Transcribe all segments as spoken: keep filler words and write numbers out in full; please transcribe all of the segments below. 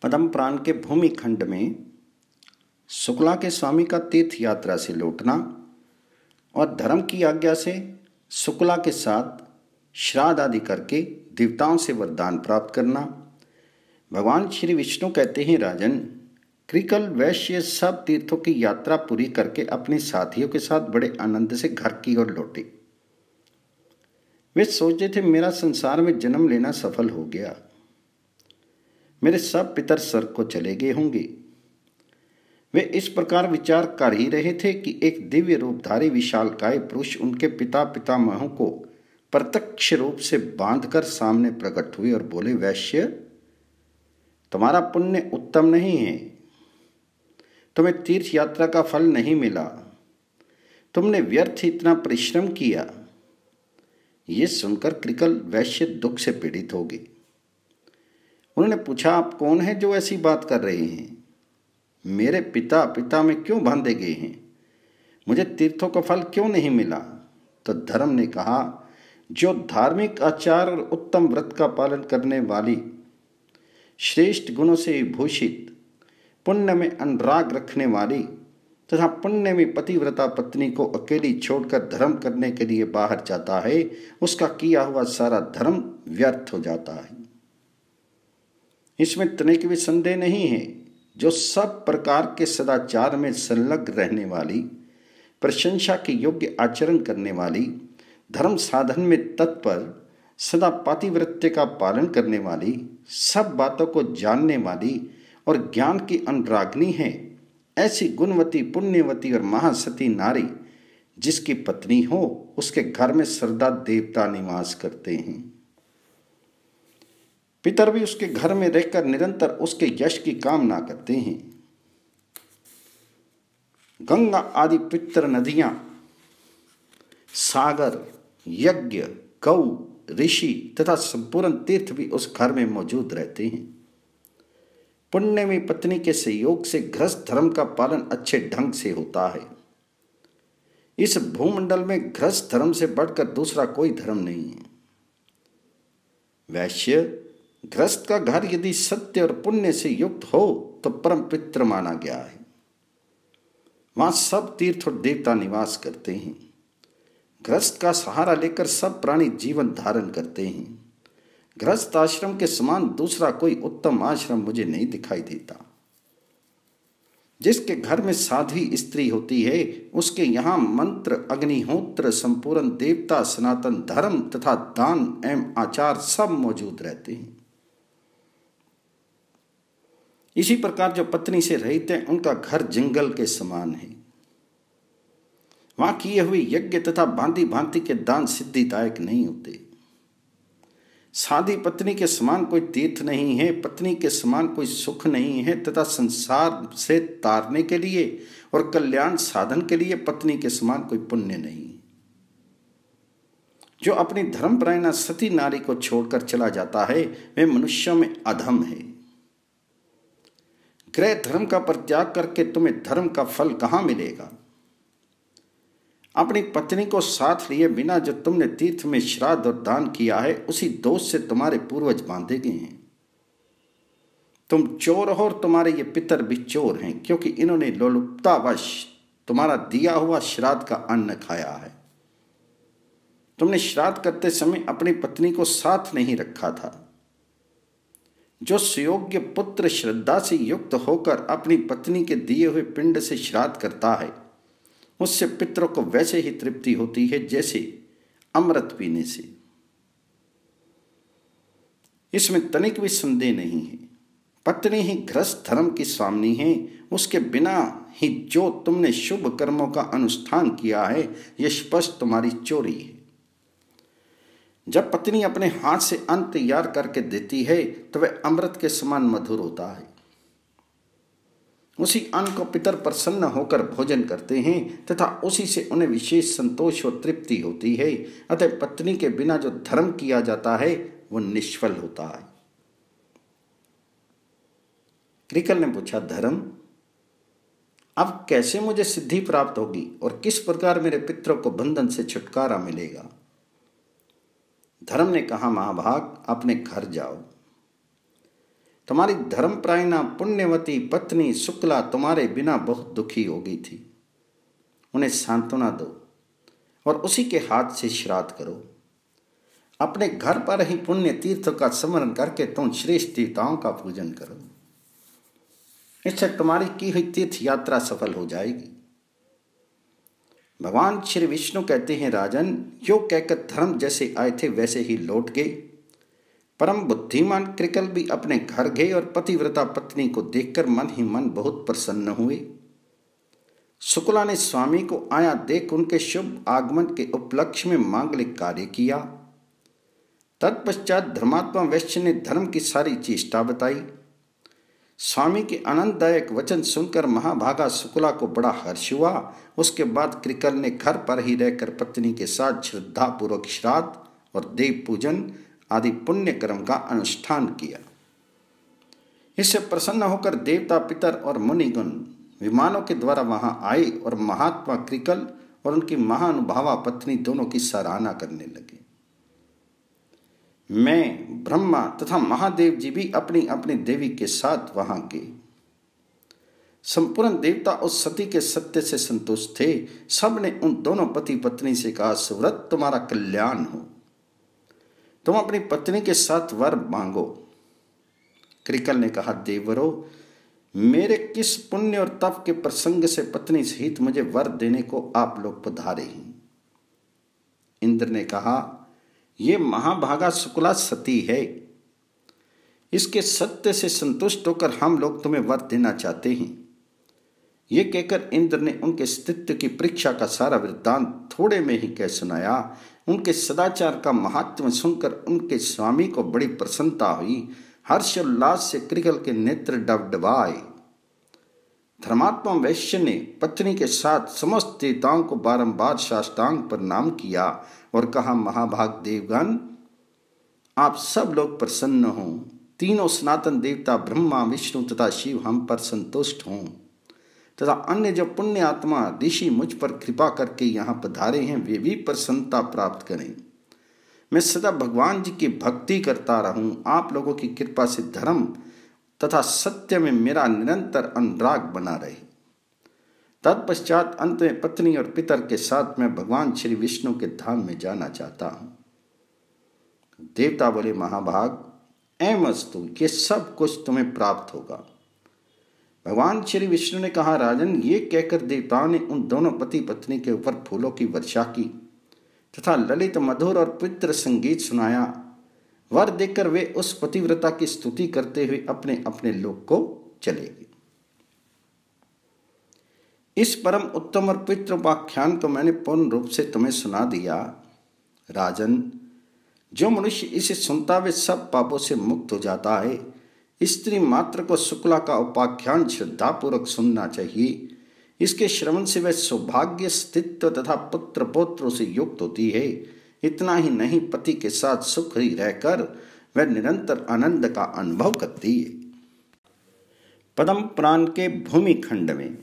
पद्म पुराण के भूमि खंड में शुक्ला के स्वामी का तीर्थ यात्रा से लौटना और धर्म की आज्ञा से शुक्ला के साथ श्राद्ध आदि करके देवताओं से वरदान प्राप्त करना। भगवान श्री विष्णु कहते हैं, राजन, कृकल वैश्य सब तीर्थों की यात्रा पूरी करके अपने साथियों के साथ बड़े आनंद से घर की ओर लौटे। वे सोचते थे, मेरा संसार में जन्म लेना सफल हो गया, मेरे सब पितर स्वर्ग को चले गए होंगे। वे इस प्रकार विचार कर ही रहे थे कि एक दिव्य रूपधारी विशालकाय पुरुष उनके पिता पितामहों को प्रत्यक्ष रूप से बांधकर सामने प्रकट हुए और बोले, वैश्य, तुम्हारा पुण्य उत्तम नहीं है, तुम्हें तीर्थ यात्रा का फल नहीं मिला, तुमने व्यर्थ इतना परिश्रम किया। ये सुनकर कृकल वैश्य दुख से पीड़ित हो गए। उन्होंने पूछा, आप कौन हैं जो ऐसी बात कर रहे हैं? मेरे पिता पिता में क्यों बांधे गए हैं? मुझे तीर्थों का फल क्यों नहीं मिला? तो धर्म ने कहा, जो धार्मिक आचार और उत्तम व्रत का पालन करने वाली, श्रेष्ठ गुणों से विभूषित, पुण्य में अनुराग रखने वाली तथा पुण्य में पतिव्रता पत्नी को अकेली छोड़कर धर्म करने के लिए बाहर जाता है, उसका किया हुआ सारा धर्म व्यर्थ हो जाता है। इसमें तनिक भी संदेह नहीं है। जो सब प्रकार के सदाचार में संलग्न रहने वाली, प्रशंसा के योग्य आचरण करने वाली, धर्म साधन में तत्पर, सदा पातिव्रत्य का पालन करने वाली, सब बातों को जानने वाली और ज्ञान की अनुरागिनी है, ऐसी गुणवती, पुण्यवती और महासती नारी जिसकी पत्नी हो, उसके घर में सदा देवता निवास करते हैं। पितर भी उसके घर में रहकर निरंतर उसके यश की कामना करते हैं। गंगा आदि पवित्र नदियां, सागर, यज्ञ, गौ, ऋषि तथा संपूर्ण तीर्थ भी उस घर में मौजूद रहते हैं। पुण्य में पत्नी के सहयोग से गृहस्थ धर्म का पालन अच्छे ढंग से होता है। इस भूमंडल में गृहस्थ धर्म से बढ़कर दूसरा कोई धर्म नहीं है। वैश्य, गृहस्थ का घर यदि सत्य और पुण्य से युक्त हो तो परम पवित्र माना गया है। वहां सब तीर्थ और देवता निवास करते हैं। गृहस्थ का सहारा लेकर सब प्राणी जीवन धारण करते हैं। गृहस्थ आश्रम के समान दूसरा कोई उत्तम आश्रम मुझे नहीं दिखाई देता। जिसके घर में साध्वी स्त्री होती है, उसके यहाँ मंत्र, अग्निहोत्र, संपूर्ण देवता, सनातन धर्म तथा दान एवं आचार सब मौजूद रहते हैं। इसी प्रकार जो पत्नी से रहित हैं, उनका घर जंगल के समान है। वहां किए हुए यज्ञ तथा भांति भांति के दान सिद्धिदायक नहीं होते। साधी पत्नी के समान कोई तीर्थ नहीं है, पत्नी के समान कोई सुख नहीं है तथा संसार से तारने के लिए और कल्याण साधन के लिए पत्नी के समान कोई पुण्य नहीं। जो अपनी धर्मपरायणा सती नारी को छोड़कर चला जाता है, वह मनुष्यों में अधम है। गृह धर्म का परित्याग करके तुम्हें धर्म का फल कहां मिलेगा? अपनी पत्नी को साथ लिए बिना जो तुमने तीर्थ में श्राद्ध और दान किया है, उसी दोष से तुम्हारे पूर्वज बांधे गए हैं। तुम चोर हो और तुम्हारे ये पितर भी चोर हैं, क्योंकि इन्होंने लोलुपतावश तुम्हारा दिया हुआ श्राद्ध का अन्न खाया है। तुमने श्राद्ध करते समय अपनी पत्नी को साथ नहीं रखा था। जो सुयोग्य पुत्र श्रद्धा से युक्त होकर अपनी पत्नी के दिए हुए पिंड से श्राद्ध करता है, उससे पितरों को वैसे ही तृप्ति होती है जैसे अमृत पीने से। इसमें तनिक भी संदेह नहीं है। पत्नी ही गृहस्थ धर्म की स्वामिनी है। उसके बिना ही जो तुमने शुभ कर्मों का अनुष्ठान किया है, यह स्पष्ट तुम्हारी चोरी है। जब पत्नी अपने हाथ से अन्न तैयार करके देती है, तो वह अमृत के समान मधुर होता है। उसी अन्न को पितर प्रसन्न होकर भोजन करते हैं तथा उसी से उन्हें विशेष संतोष और तृप्ति होती है। अतः पत्नी के बिना जो धर्म किया जाता है, वो निष्फल होता है। कृकल ने पूछा, धर्म, अब कैसे मुझे सिद्धि प्राप्त होगी और किस प्रकार मेरे पितरों को बंधन से छुटकारा मिलेगा? धर्म ने कहा, महाभाग, अपने घर जाओ। तुम्हारी धर्मप्रायणा पुण्यवती पत्नी शुक्ला तुम्हारे बिना बहुत दुखी हो गई थी। उन्हें सांत्वना दो और उसी के हाथ से श्राद्ध करो। अपने घर पर ही पुण्य तीर्थों का स्मरण करके तुम श्रेष्ठ देवताओं का पूजन करो। इससे तुम्हारी की हुई तीर्थ यात्रा सफल हो जाएगी। भगवान श्री विष्णु कहते हैं, राजन, यो कहकर धर्म जैसे आए थे वैसे ही लौट गए। परम बुद्धिमान कृकल भी अपने घर गए और पतिव्रता पत्नी को देखकर मन ही मन बहुत प्रसन्न हुए। शुक्ला ने स्वामी को आया देख उनके शुभ आगमन के उपलक्ष्य में मांगलिक कार्य किया। तत्पश्चात धर्मात्मा वैश्य ने धर्म की सारी चेष्टा बताई। स्वामी के आनंददायक वचन सुनकर महाभागा शुक्ला को बड़ा हर्ष हुआ। उसके बाद कृकल ने घर पर ही रहकर पत्नी के साथ श्रद्धा पूर्वक श्राद्ध और देव पूजन आदि पुण्य कर्म का अनुष्ठान किया। इससे प्रसन्न होकर देवता, पितर और मुनिगण विमानों के द्वारा वहां आए और महात्मा कृकल और उनकी महानुभावा पत्नी दोनों की सराहना करने लगे। मैं, ब्रह्मा तथा महादेव जी भी अपनी अपनी देवी के साथ वहां गए। संपूर्ण देवता उस सती के सत्य से संतुष्ट थे। सब ने उन दोनों पति पत्नी से कहा, सुव्रत, तुम्हारा कल्याण हो। तुम अपनी पत्नी के साथ वर मांगो। कृकल ने कहा, देवरो, मेरे किस पुण्य और तप के प्रसंग से पत्नी सहित मुझे वर देने को आप लोग पधारे हैं। इंद्र ने कहा, ये महाभागा शुक्ला सती है। इसके सत्य से संतुष्ट होकर हम लोग तुम्हें वर देना चाहते हैं। ये कहकर इंद्र ने उनके अस्तित्व की परीक्षा का सारा वृत्तांत थोड़े में ही कह सुनाया। उनके सदाचार का महात्म्य सुनकर उनके स्वामी को बड़ी प्रसन्नता हुई। हर्षोल्लास से कृकल के नेत्र डबडबाए। धर्मात्मा वैश्य ने पत्नी के साथ समस्त देवताओं को बारंबार साष्टांग प्रणाम किया और कहा, महाभाग देवगण, आप सब लोग प्रसन्न हों। तीनों सनातन देवता ब्रह्मा, विष्णु तथा शिव हम पर संतुष्ट हों तथा अन्य जो पुण्य आत्मा ऋषि मुझ पर कृपा करके यहाँ पधारे हैं वे भी प्रसन्नता प्राप्त करें। मैं सदा भगवान जी की भक्ति करता रहूं। आप लोगों की कृपा से धर्म तथा सत्य में मेरा निरंतर अनुराग बना रहे। तत्पश्चात अंत में पत्नी और पितर के साथ मैं भगवान श्री विष्णु के धाम में जाना चाहता हूं। देवता बोले, महाभाग, एमस्तु, ये सब कुछ तुम्हें प्राप्त होगा। भगवान श्री विष्णु ने कहा, राजन, ये कहकर देवताओं ने उन दोनों पति पत्नी के ऊपर फूलों की वर्षा की तथा ललित मधुर और पवित्र संगीत सुनाया। वर देकर वे उस पतिव्रता की स्तुति करते हुए अपने अपने लोक को चले गए। इस परम उत्तम और पवित्र उपाख्यान को मैंने पूर्ण रूप से तुम्हें सुना दिया। राजन, जो मनुष्य इसे सुनता वे सब पापों से मुक्त हो जाता है। स्त्री मात्र को शुक्ला का उपाख्यान श्रद्धापूर्वक सुनना चाहिए। इसके श्रवण से वह सौभाग्य, स्थित्व तथा पुत्र पौत्रों से युक्त होती है। इतना ही नहीं, पति के साथ सुख ही रहकर वह निरंतर आनंद का अनुभव करती है। पद्म पुराण के भूमि खंड में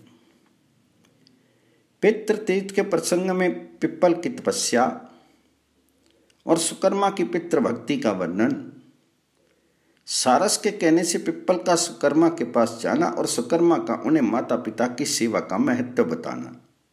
पितृतीर्थ के प्रसंग में पिप्पल की तपस्या और सुकर्मा की पितृभक्ति का वर्णन। सारस के कहने से पिप्पल का सुकर्मा के पास जाना और सुकर्मा का उन्हें माता पिता की सेवा का महत्व बताना।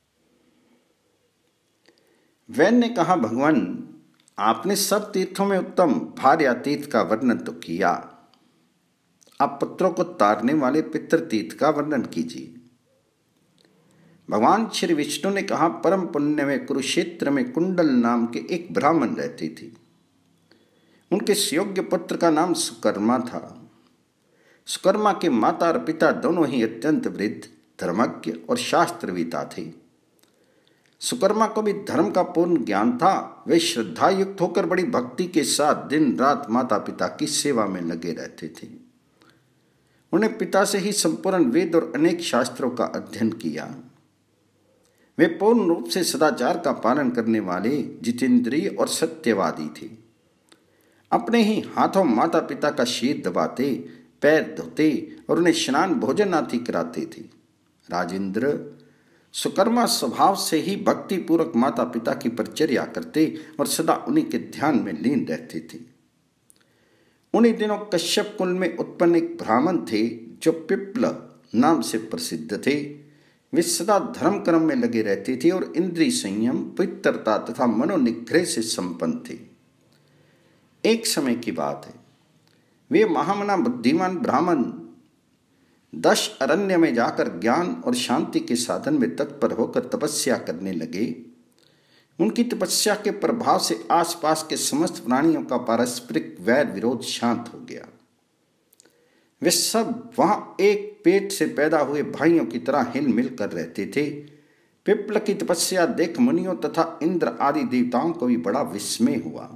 वैन ने कहा, भगवान, आपने सब तीर्थों में उत्तम भार्या तीर्थ का वर्णन तो किया, आप पुत्रों को तारने वाले पितृतीर्थ का वर्णन कीजिए। भगवान श्री विष्णु ने कहा, परम पुण्य में कुरुक्षेत्र में कुंडल नाम के एक ब्राह्मण रहते थे। उनके सुयोग्य पुत्र का नाम सुकर्मा था। सुकर्मा के माता और पिता दोनों ही अत्यंत वृद्ध, धर्मज्ञ और शास्त्रविता थे। सुकर्मा को भी धर्म का पूर्ण ज्ञान था। वे श्रद्धा युक्त होकर बड़ी भक्ति के साथ दिन रात माता पिता की सेवा में लगे रहते थे। उन्हें पिता से ही संपूर्ण वेद और अनेक शास्त्रों का अध्ययन किया। वे पूर्ण रूप से सदाचार का पालन करने वाले, जितेंद्रिय और सत्यवादी थे। अपने ही हाथों माता पिता का शीर दबाते, पैर धोते और उन्हें स्नान भोजन आदि कराते थे। राजेंद्र, सुकर्मा स्वभाव से ही भक्ति पूर्वक माता पिता की परिचर्या करते और सदा उन्हीं के ध्यान में लीन रहते थे। उन्हीं दिनों कश्यप कुल में उत्पन्न एक ब्राह्मण थे जो पिप्ल नाम से प्रसिद्ध थे। वे सदा धर्म कर्म में लगे रहते थे और इंद्रिय संयम, पवित्रता तथा मनोनिग्रह से संपन्न थे। एक समय की बात है, वे महामना बुद्धिमान ब्राह्मण दश अरण्य में जाकर ज्ञान और शांति के साधन में तत्पर होकर तपस्या करने लगे। उनकी तपस्या के प्रभाव से आसपास के समस्त प्राणियों का पारस्परिक वैर विरोध शांत हो गया। वे सब वहां एक पेट से पैदा हुए भाइयों की तरह हिल मिल कर रहते थे। पिप्ल की तपस्या देख मुनियों तथा इंद्र आदि देवताओं को भी बड़ा विस्मय हुआ।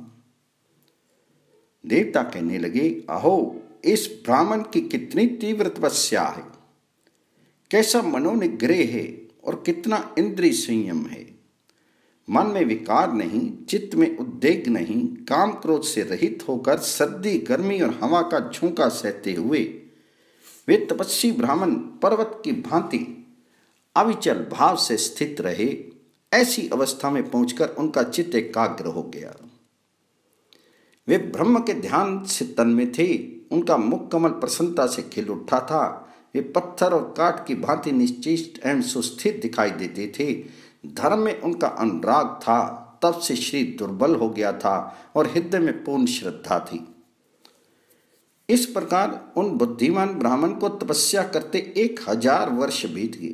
देवता कहने लगे, अहो, इस ब्राह्मण की कितनी तीव्र तपस्या है, कैसा मनोनिग्रह है और कितना इंद्रिय संयम है। मन में विकार नहीं, चित्त में उद्वेग नहीं, काम क्रोध से रहित होकर सर्दी, गर्मी और हवा का झोंका सहते हुए वे तपस्वी ब्राह्मण पर्वत की भांति अविचल भाव से स्थित रहे। ऐसी अवस्था में पहुंचकर उनका चित्त एकाग्र हो गया। वे ब्रह्म के ध्यान से तन्मय थे। उनका मुख कमल प्रसन्नता से खिल उठा था। वे पत्थर और काठ की भांति निश्चित एवं सुस्थिर दिखाई देते थे। धर्म में उनका अनुराग था। तब से शरीर दुर्बल हो गया था और हृदय में पूर्ण श्रद्धा थी। इस प्रकार उन बुद्धिमान ब्राह्मण को तपस्या करते एक हजार वर्ष बीत गए।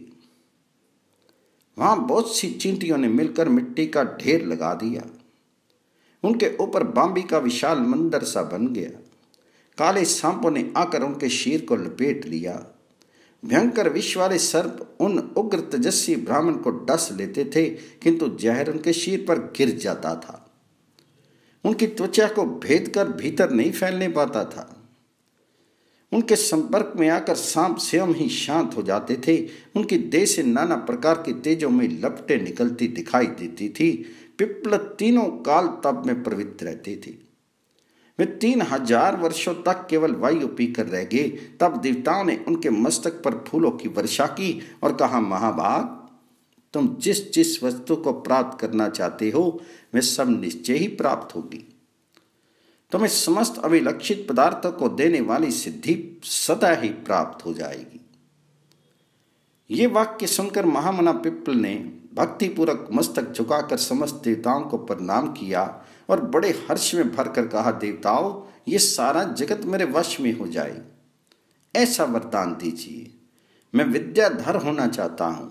वहां बहुत सी चींटियों ने मिलकर मिट्टी का ढेर लगा दिया। उनके ऊपर बांबी का विशाल मंदिर सा बन गया। काले सांपों ने आकर उनके शीर को लपेट लिया। भयंकर विष वाले सर्प उन उग्र तेजस्वी ब्राह्मण को डस लेते थे, किंतु जहर उनके शीर पर गिर जाता था। उनकी त्वचा को भेद कर भीतर नहीं फैलने पाता था। उनके संपर्क में आकर सांप स्वयं ही शांत हो जाते थे। उनकी देह से नाना प्रकार की तेजों में लपटें निकलती दिखाई देती थी। पिप्ल तीनों काल तप में प्रवृत्त रहते थे। वे तीन हजार वर्षों तक केवल वायु पीकर रह गए। तब देवताओं ने उनके मस्तक पर फूलों की वर्षा की और कहा, महाभाग, तुम जिस जिस वस्तु को प्राप्त करना चाहते हो वे सब निश्चय ही प्राप्त होगी। तुम्हें समस्त अभिलक्षित पदार्थों को देने वाली सिद्धि सदा ही प्राप्त हो जाएगी। ये वाक्य सुनकर महामना पिप्ल ने भक्तिपूर्वक मस्तक झुकाकर समस्त देवताओं को प्रणाम किया और बड़े हर्ष में भरकर कहा, देवताओं, ये सारा जगत मेरे वश में हो जाए, ऐसा वरदान दीजिए। मैं विद्याधर होना चाहता हूं।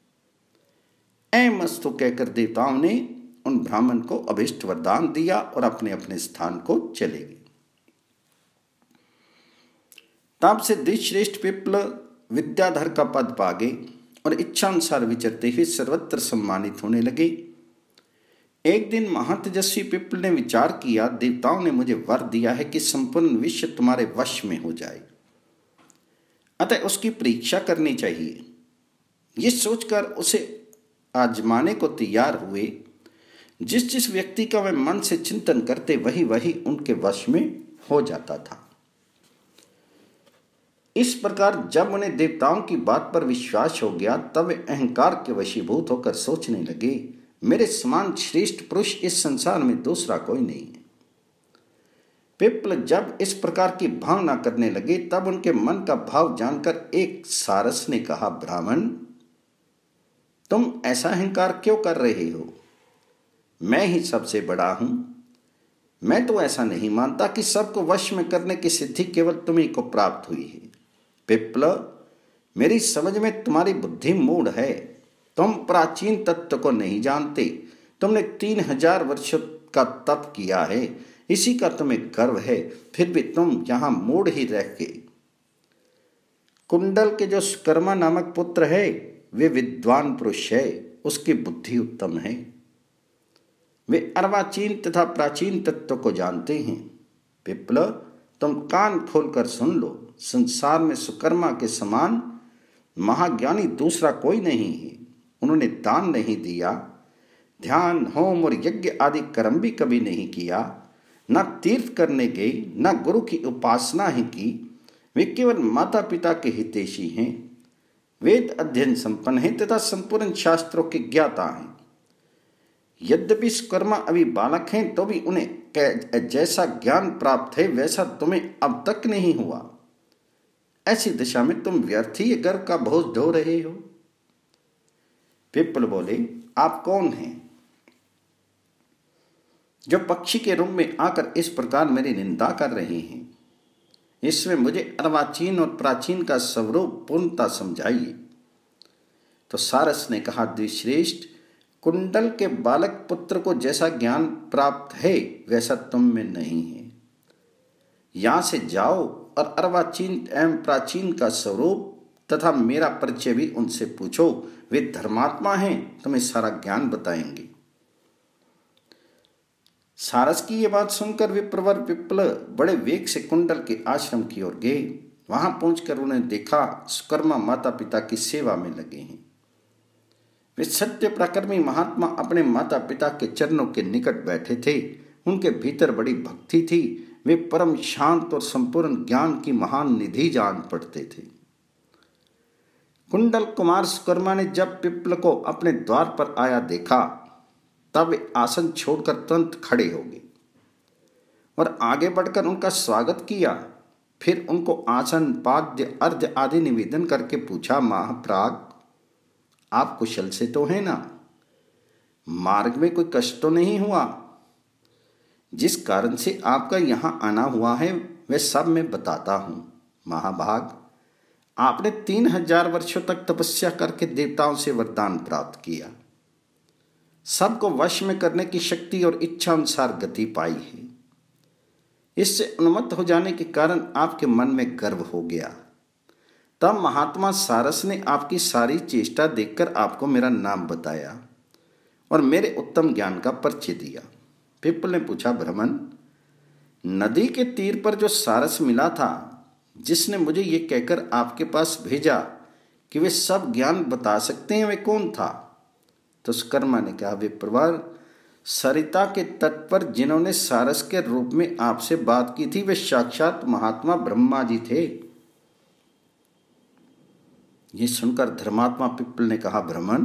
ऐमस्तु कहकर देवताओं ने उन ब्राह्मण को अभिष्ट वरदान दिया और अपने अपने स्थान को चले गए। तब से द्विश्रेष्ठ पिप्ल विद्याधर का पद पा गए और इच्छानुसार विचरते हुए सर्वत्र सम्मानित होने लगे। एक दिन महातेजस्वी पिप्ल ने विचार किया, देवताओं ने मुझे वर दिया है कि संपूर्ण विश्व तुम्हारे वश में हो जाए, अतः उसकी परीक्षा करनी चाहिए। ये सोचकर उसे आजमाने को तैयार हुए। जिस जिस व्यक्ति का वे मन से चिंतन करते वही वही उनके वश में हो जाता था। इस प्रकार जब उन्हें देवताओं की बात पर विश्वास हो गया, तब वे अहंकार के वशीभूत होकर सोचने लगे, मेरे समान श्रेष्ठ पुरुष इस संसार में दूसरा कोई नहीं है। पिप्ल जब इस प्रकार की भावना करने लगे, तब उनके मन का भाव जानकर एक सारस ने कहा, ब्राह्मण, तुम ऐसा अहंकार क्यों कर रहे हो? मैं ही सबसे बड़ा हूं। मैं तो ऐसा नहीं मानता कि सबको वश में करने की सिद्धि केवल तुम्हीं को प्राप्त हुई है। पिप्ल, मेरी समझ में तुम्हारी बुद्धि मूढ़ है। तुम प्राचीन तत्व को नहीं जानते। तुमने तीन हजार वर्ष का तप किया है, इसी का तुम्हें गर्व है, फिर भी तुम यहां मूढ़ ही रह गए। कुंडल के जो सुकर्मा नामक पुत्र है वे विद्वान पुरुष है, उसकी बुद्धि उत्तम है। वे अर्वाचीन तथा प्राचीन तत्व को जानते हैं। पिप्ल, तुम कान खोलकर सुन लो, संसार में सुकर्मा के समान महाज्ञानी दूसरा कोई नहीं है। उन्होंने दान नहीं दिया, ध्यान, होम और यज्ञ आदि कर्म भी कभी नहीं किया, न तीर्थ करने गए, न गुरु की उपासना ही की। वे केवल माता पिता के हितैषी हैं, वेद अध्ययन संपन्न हैं तथा संपूर्ण शास्त्रों के ज्ञाता हैं। यद्यपि सुकर्मा अभी बालक हैं तो भी उन्हें जैसा ज्ञान प्राप्त है वैसा तुम्हें अब तक नहीं हुआ। ऐसी दिशा में तुम व्यर्थ ही गर्व का बोझ ढो रहे हो। पिप्पल बोले, आप कौन हैं जो पक्षी के रूप में आकर इस प्रकार मेरी निंदा कर रहे हैं? इसमें मुझे अर्वाचीन और प्राचीन का स्वरूप पूर्णता समझाइए। तो सारस ने कहा, द्विश्रेष्ठ, कुंडल के बालक पुत्र को जैसा ज्ञान प्राप्त है वैसा तुम में नहीं है। यहां से जाओ और अर्वाचीन एवं प्राचीन का स्वरूप तथा मेरा परिचय भी उनसे पूछो। वे धर्मात्मा हैं, तुम्हें सारा ज्ञान बताएंगे। सारस की ये बात सुनकर विप्रवर पिप्पल बड़े वेग से कुंडल के आश्रम की ओर गए। वहां पहुंचकर उन्हें देखा सुकर्मा माता पिता की सेवा में लगे हैं। वे सत्य प्रकर्मी महात्मा अपने माता पिता के चरणों के निकट बैठे थे। उनके भीतर बड़ी भक्ति थी। वे परम शांत और संपूर्ण ज्ञान की महान निधि जान पड़ते थे। कुंडल कुमार सुकर्मा ने जब पिप्पल को अपने द्वार पर आया देखा तब वे आसन छोड़कर तुरंत खड़े हो गए और आगे बढ़कर उनका स्वागत किया। फिर उनको आसन, पाद्य, अर्घ्य आदि निवेदन करके पूछा, महाप्राग, आप कुशल से तो हैं ना? मार्ग में कोई कष्ट तो नहीं हुआ? जिस कारण से आपका यहां आना हुआ है वह सब मैं बताता हूं। महाभाग, आपने तीन हजार वर्षों तक तपस्या करके देवताओं से वरदान प्राप्त किया, सबको वश में करने की शक्ति और इच्छा अनुसार गति पाई है। इससे उन्मत्त हो जाने के कारण आपके मन में गर्व हो गया। तब महात्मा सारस ने आपकी सारी चेष्टा देखकर आपको मेरा नाम बताया और मेरे उत्तम ज्ञान का परिचय दिया। पिप्पल ने पूछा, भ्रमण, नदी के तीर पर जो सारस मिला था, जिसने मुझे ये कहकर आपके पास भेजा कि वे सब ज्ञान बता सकते हैं, वे कौन था? तो सुकर्मा ने कहा, विप्रवर, सरिता के तट पर जिन्होंने सारस के रूप में आपसे बात की थी वे साक्षात महात्मा ब्रह्मा जी थे। ये सुनकर धर्मात्मा पिप्पल ने कहा, भ्रमण,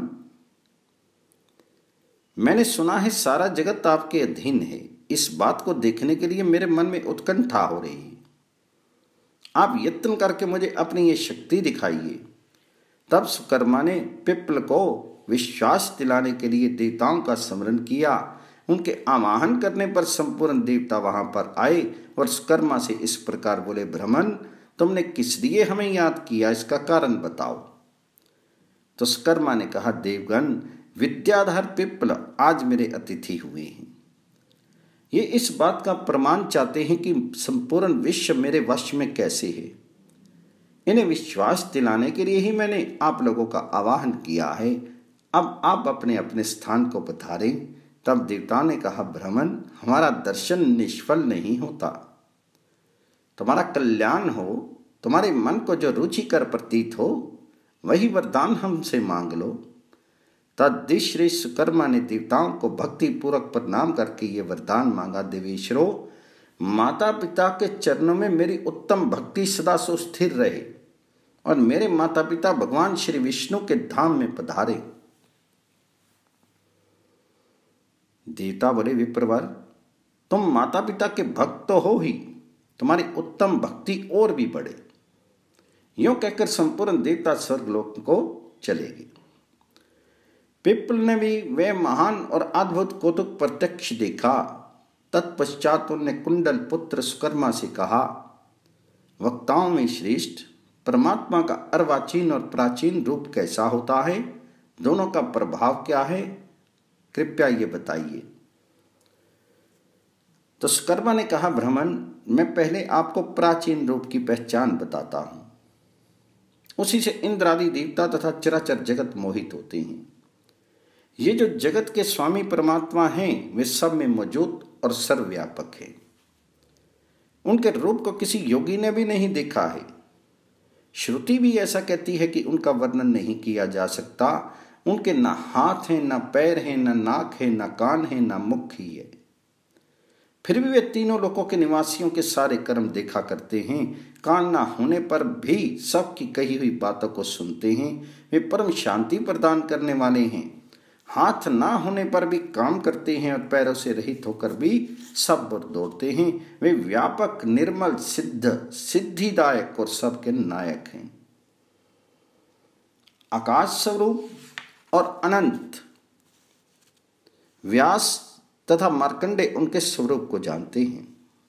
मैंने सुना है सारा जगत आपके अधीन है। इस बात को देखने के लिए मेरे मन में उत्कंठा हो रही है। आप यत्न करके मुझे अपनी ये शक्ति दिखाइए। तब सुकर्मा ने पिप्पल को विश्वास दिलाने के लिए देवताओं का स्मरण किया। उनके आवाहन करने पर संपूर्ण देवता वहां पर आए और सुकर्मा से इस प्रकार बोले, भ्रमण, तुमने किस लिए हमें याद किया, इसका कारण बताओ। तो सुकर्मा ने कहा, देवगण, विद्याधर पिप्पल आज मेरे अतिथि हुए हैं। ये इस बात का प्रमाण चाहते हैं कि संपूर्ण विश्व मेरे वश में कैसे है। इन्हें विश्वास दिलाने के लिए ही मैंने आप लोगों का आवाहन किया है। अब आप अपने अपने स्थान को पधारें। तब देवता ने कहा, भ्रमण, हमारा दर्शन निष्फल नहीं होता। तुम्हारा कल्याण हो, तुम्हारे मन को जो रुचिकर प्रतीत हो वही वरदान हमसे मांग लो। तद श्री सुकर्मा ने देवताओं को भक्ति पूर्वक प्रणाम करके ये वरदान मांगा, देवेश्वरों, माता पिता के चरणों में मेरी उत्तम भक्ति सदा सुस्थिर रहे और मेरे माता पिता भगवान श्री विष्णु के धाम में पधारे। देवता बोले, विप्रवर, तुम माता पिता के भक्त तो हो ही, तुम्हारी उत्तम भक्ति और भी बढ़े। यूं कहकर संपूर्ण देवता स्वर्गलोक को चले गए। पिप्पल ने भी वे महान और अद्भुत कौतुक प्रत्यक्ष देखा। तत्पश्चात उन्होंने कुंडल पुत्र सुकर्मा से कहा, वक्ताओं में श्रेष्ठ, परमात्मा का अर्वाचीन और प्राचीन रूप कैसा होता है? दोनों का प्रभाव क्या है? कृपया ये बताइए। तो सुकर्मा ने कहा, भ्रमण, मैं पहले आपको प्राचीन रूप की पहचान बताता हूं। उसी से इंद्र आदि देवता तथा चराचर जगत मोहित होते हैं। ये जो जगत के स्वामी परमात्मा हैं वे सब में मौजूद और सर्वव्यापक हैं। उनके रूप को किसी योगी ने भी नहीं देखा है। श्रुति भी ऐसा कहती है कि उनका वर्णन नहीं किया जा सकता। उनके ना हाथ हैं, ना पैर हैं, ना नाक है, ना कान है, ना मुख ही है। फिर भी वे तीनों लोकों के निवासियों के सारे कर्म देखा करते हैं। कान ना होने पर भी सबकी कही हुई बातों को सुनते हैं। वे परम शांति प्रदान करने वाले हैं। हाथ ना होने पर भी काम करते हैं और पैरों से रहित होकर भी सब ओर दौड़ते हैं। वे व्यापक, निर्मल, सिद्ध, सिद्धिदायक और सबके नायक हैं। आकाश स्वरूप और अनंत व्यास तथा मार्कंडे उनके स्वरूप को जानते हैं।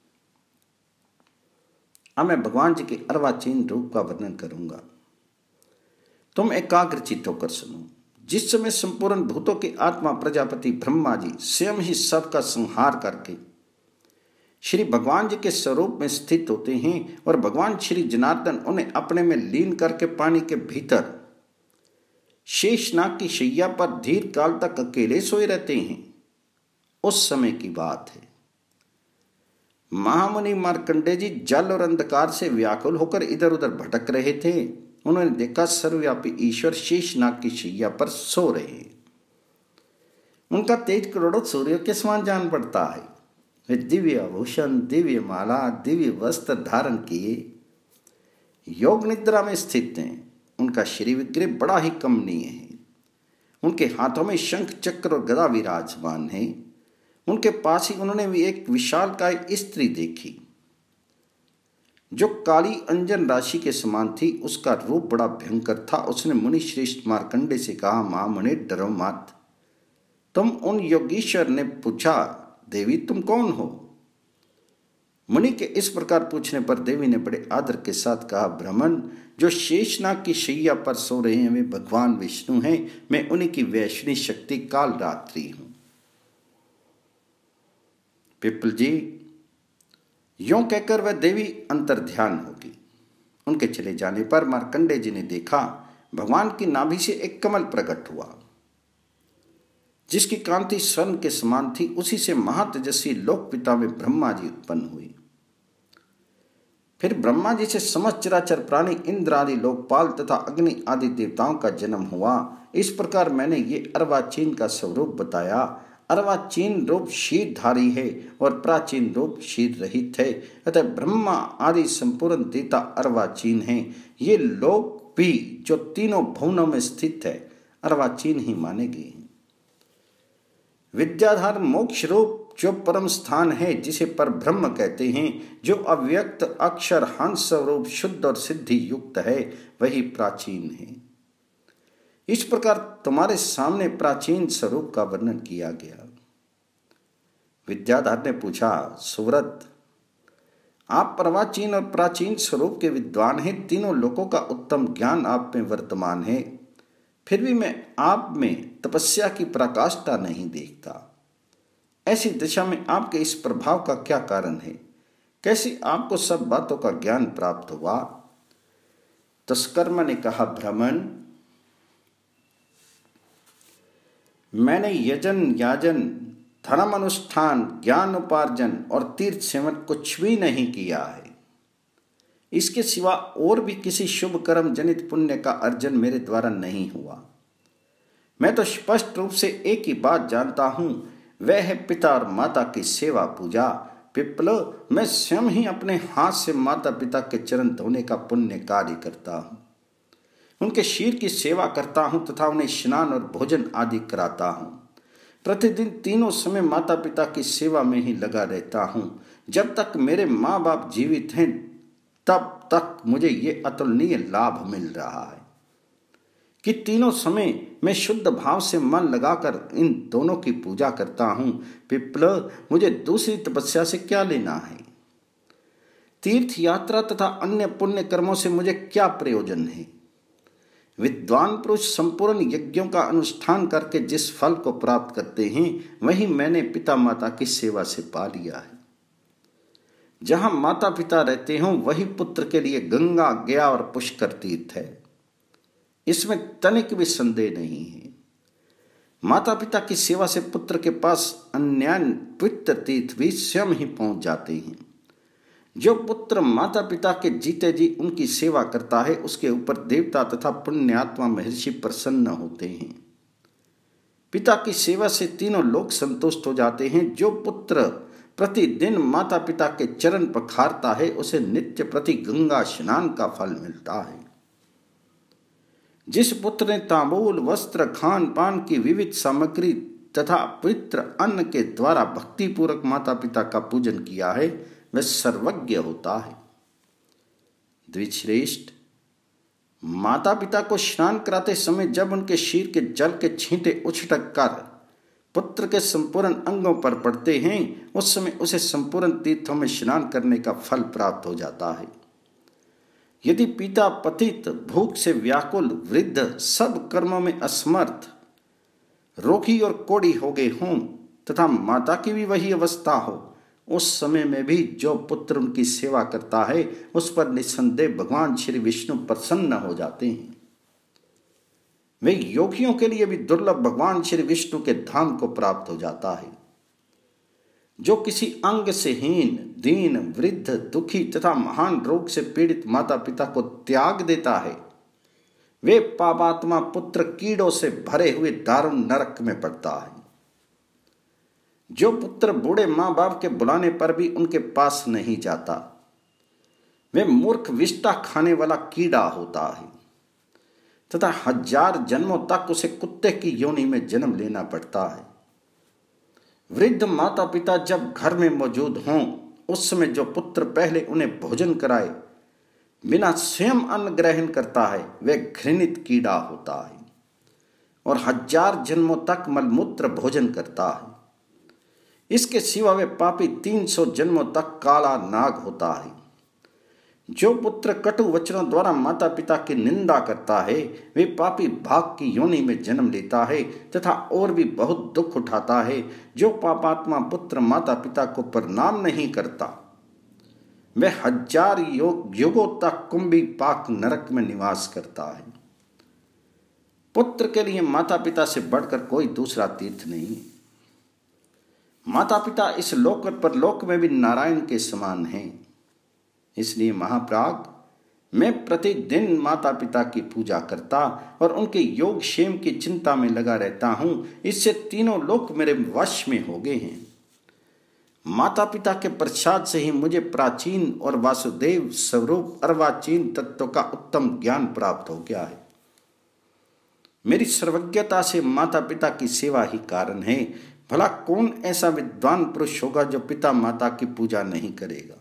अब मैं भगवान जी के अर्वाचीन रूप का वर्णन करूंगा। तुम एकाग्रचित्त होकर सुनो। जिस समय संपूर्ण भूतों के आत्मा प्रजापति ब्रह्मा जी स्वयं ही सबका संहार करके श्री भगवान जी के स्वरूप में स्थित होते हैं और भगवान श्री जनार्दन उन्हें अपने में लीन करके पानी के भीतर शेषनाग की शैया पर दीर्घ काल तक अकेले सोए रहते हैं, उस समय की बात है। महामुनि मार्कंडे जी जल और अंधकार से व्याकुल होकर इधर उधर भटक रहे थे। उन्होंने देखा सर्वव्यापी ईश्वर शेषनाग की शैया पर सो रहे हैं। उनका तेज करोड़ों सूर्यों के समान जान पड़ता है। वे दिव्य आभूषण, दिव्य माला, दिव्य वस्त्र धारण किए योग निद्रा में स्थित हैं। उनका शरीर विग्रह बड़ा ही कमनीय है। उनके हाथों में शंख, चक्र और गदा विराजमान है। उनके पास ही उन्होंने भी एक विशालकाय स्त्री देखी जो काली अंजन राशि के समान थी। उसका रूप बड़ा भयंकर था। उसने मुनि श्रेष्ठ मार्कंडे से कहा, महामुनि डरो मत। तुम उन योगीश्वर ने पूछा, देवी तुम कौन हो? मुनि के इस प्रकार पूछने पर देवी ने बड़े आदर के साथ कहा, ब्राह्मण, जो शेषनाग की शैया पर सो रहे हैं वे भगवान विष्णु हैं। मैं उन्हीं की वैष्णवी शक्ति काल रात्रि हूं। पिपल जी, यों कहकर वह देवी अंतर ध्यान होगी। उनके चले जाने पर मार्कंडे जी ने देखा भगवान की नाभि से एक कमल प्रकट हुआ जिसकी कांति स्वर्ण के समान थी। उसी से महातेजस्वी लोक पिता में ब्रह्मा जी उत्पन्न हुए। फिर ब्रह्मा जी से समस्त चराचर प्राणी, इंद्र आदि लोकपाल तथा अग्नि आदि देवताओं का जन्म हुआ। इस प्रकार मैंने ये अर्वाचीन का स्वरूप बताया। अर्वाचीन रूप शीरधारी है और प्राचीन रूप शीर रहित है। अतः ब्रह्मा आदि संपूर्ण देवता अर्वाचीन हैं। ये लोक भी जो तीनों भुवनों में स्थित है अर्वाचीन ही माने गए हैं। विद्याधार मोक्ष रूप जो परम स्थान है जिसे पर ब्रह्म कहते हैं, जो अव्यक्त अक्षर हंस स्वरूप शुद्ध और सिद्धि युक्त है, वही प्राचीन है। इस प्रकार तुम्हारे सामने प्राचीन स्वरूप का वर्णन किया गया। विद्याधर ने पूछा, सुव्रत, आप अर्वाचीन और प्राचीन स्वरूप के विद्वान हैं। तीनों लोकों का उत्तम ज्ञान आप में वर्तमान है, फिर भी मैं आप में तपस्या की पराकाष्ठा नहीं देखता। ऐसी दिशा में आपके इस प्रभाव का क्या कारण है? कैसे आपको सब बातों का ज्ञान प्राप्त हुआ? तस्कर्मा ने कहा, ब्राह्मण, मैंने यजन, याजन, धर्म अनुष्ठान, ज्ञान उपार्जन और तीर्थ सेवन कुछ भी नहीं किया है। इसके सिवा और भी किसी शुभ कर्म जनित पुण्य का अर्जन मेरे द्वारा नहीं हुआ। मैं तो स्पष्ट रूप से एक ही बात जानता हूं, वह है पिता और माता की सेवा पूजा। पिपल, मैं स्वयं ही अपने हाथ से माता पिता के चरण धोने का पुण्य कार्य करता हूं। उनके शीर की सेवा करता हूं तथा उन्हें स्नान और भोजन आदि कराता हूं। प्रतिदिन तीनों समय माता पिता की सेवा में ही लगा रहता हूं। जब तक मेरे माँ बाप जीवित हैं तब तक मुझे ये अतुलनीय लाभ मिल रहा है कि तीनों समय मैं शुद्ध भाव से मन लगाकर इन दोनों की पूजा करता हूं। पिपल, मुझे दूसरी तपस्या से क्या लेना है? तीर्थ यात्रा तथा अन्य पुण्य कर्मों से मुझे क्या प्रयोजन है? विद्वान पुरुष संपूर्ण यज्ञों का अनुष्ठान करके जिस फल को प्राप्त करते हैं वही मैंने पिता माता की सेवा से पा लिया है। जहां माता पिता रहते हों वही पुत्र के लिए गंगा, गया और पुष्कर तीर्थ है। इसमें तनिक भी संदेह नहीं है। माता पिता की सेवा से पुत्र के पास अन्य पवित्र तीर्थ भी स्वयं ही पहुंच जाते हैं। जो पुत्र माता पिता के जीते जी उनकी सेवा करता है उसके ऊपर देवता तथा पुण्यात्मा महर्षि प्रसन्न होते हैं। पिता की सेवा से तीनों लोग संतुष्ट हो जाते हैं। जो पुत्र प्रतिदिन माता पिता के चरण पखारता है उसे नित्य प्रति गंगा स्नान का फल मिलता है। जिस पुत्र ने तांबूल, वस्त्र, खान पान की विविध सामग्री तथा पवित्र अन्न के द्वारा भक्ति पूर्वक माता पिता का पूजन किया है, वह सर्वज्ञ होता है। द्विजश्रेष्ठ, माता पिता को स्नान कराते समय जब उनके शीर के जल के छींटे उछटक कर पुत्र के संपूर्ण अंगों पर पड़ते हैं, उस समय उसे संपूर्ण तीर्थों में स्नान करने का फल प्राप्त हो जाता है। यदि पिता पतित, भूख से व्याकुल, वृद्ध, सब कर्मों में असमर्थ, रोगी और कोढ़ी हो गए हों तथा माता की भी वही अवस्था हो, उस समय में भी जो पुत्र उनकी सेवा करता है उस पर निस्संदेह भगवान श्री विष्णु प्रसन्न हो जाते हैं। वे योगियों के लिए भी दुर्लभ भगवान श्री विष्णु के धाम को प्राप्त हो जाता है। जो किसी अंग से हीन, दीन, वृद्ध, दुखी तथा महान रोग से पीड़ित माता पिता को त्याग देता है, वे पापात्मा पुत्र कीड़ों से भरे हुए दारुण नरक में पड़ता है। जो पुत्र बूढ़े माँ बाप के बुलाने पर भी उनके पास नहीं जाता, वे मूर्ख विष्टा खाने वाला कीड़ा होता है तथा हजार जन्मों तक उसे कुत्ते की योनि में जन्म लेना पड़ता है। वृद्ध माता पिता जब घर में मौजूद हों, उस समय जो पुत्र पहले उन्हें भोजन कराए बिना स्वयं अन्न ग्रहण करता है, वह घृणित कीड़ा होता है और हजार जन्मों तक मलमूत्र भोजन करता है। इसके सिवा वे पापी तीन सौ जन्मों तक काला नाग होता है। जो पुत्र कटु वचनों द्वारा माता पिता की निंदा करता है, वे पापी भाग की योनि में जन्म लेता है तथा और भी बहुत दुख उठाता है। जो पापात्मा पुत्र माता पिता को प्रणाम नहीं करता, वह हजार योग युगों तक कुंभी पाक नरक में निवास करता है। पुत्र के लिए माता पिता से बढ़कर कोई दूसरा तीर्थ नहीं। माता पिता इस लोक और परलोक में भी नारायण के समान हैं। इसलिए महाप्राग, मैं प्रतिदिन माता पिता की पूजा करता और उनके योग क्षेम की चिंता में लगा रहता हूं। इससे तीनों लोक मेरे वश में हो गए हैं। माता पिता के प्रसाद से ही मुझे प्राचीन और वासुदेव स्वरूप अर्वाचीन तत्व का उत्तम ज्ञान प्राप्त हो गया है। मेरी सर्वज्ञता से माता पिता की सेवा ही कारण है। भला कौन ऐसा विद्वान पुरुष होगा जो पिता माता की पूजा नहीं करेगा।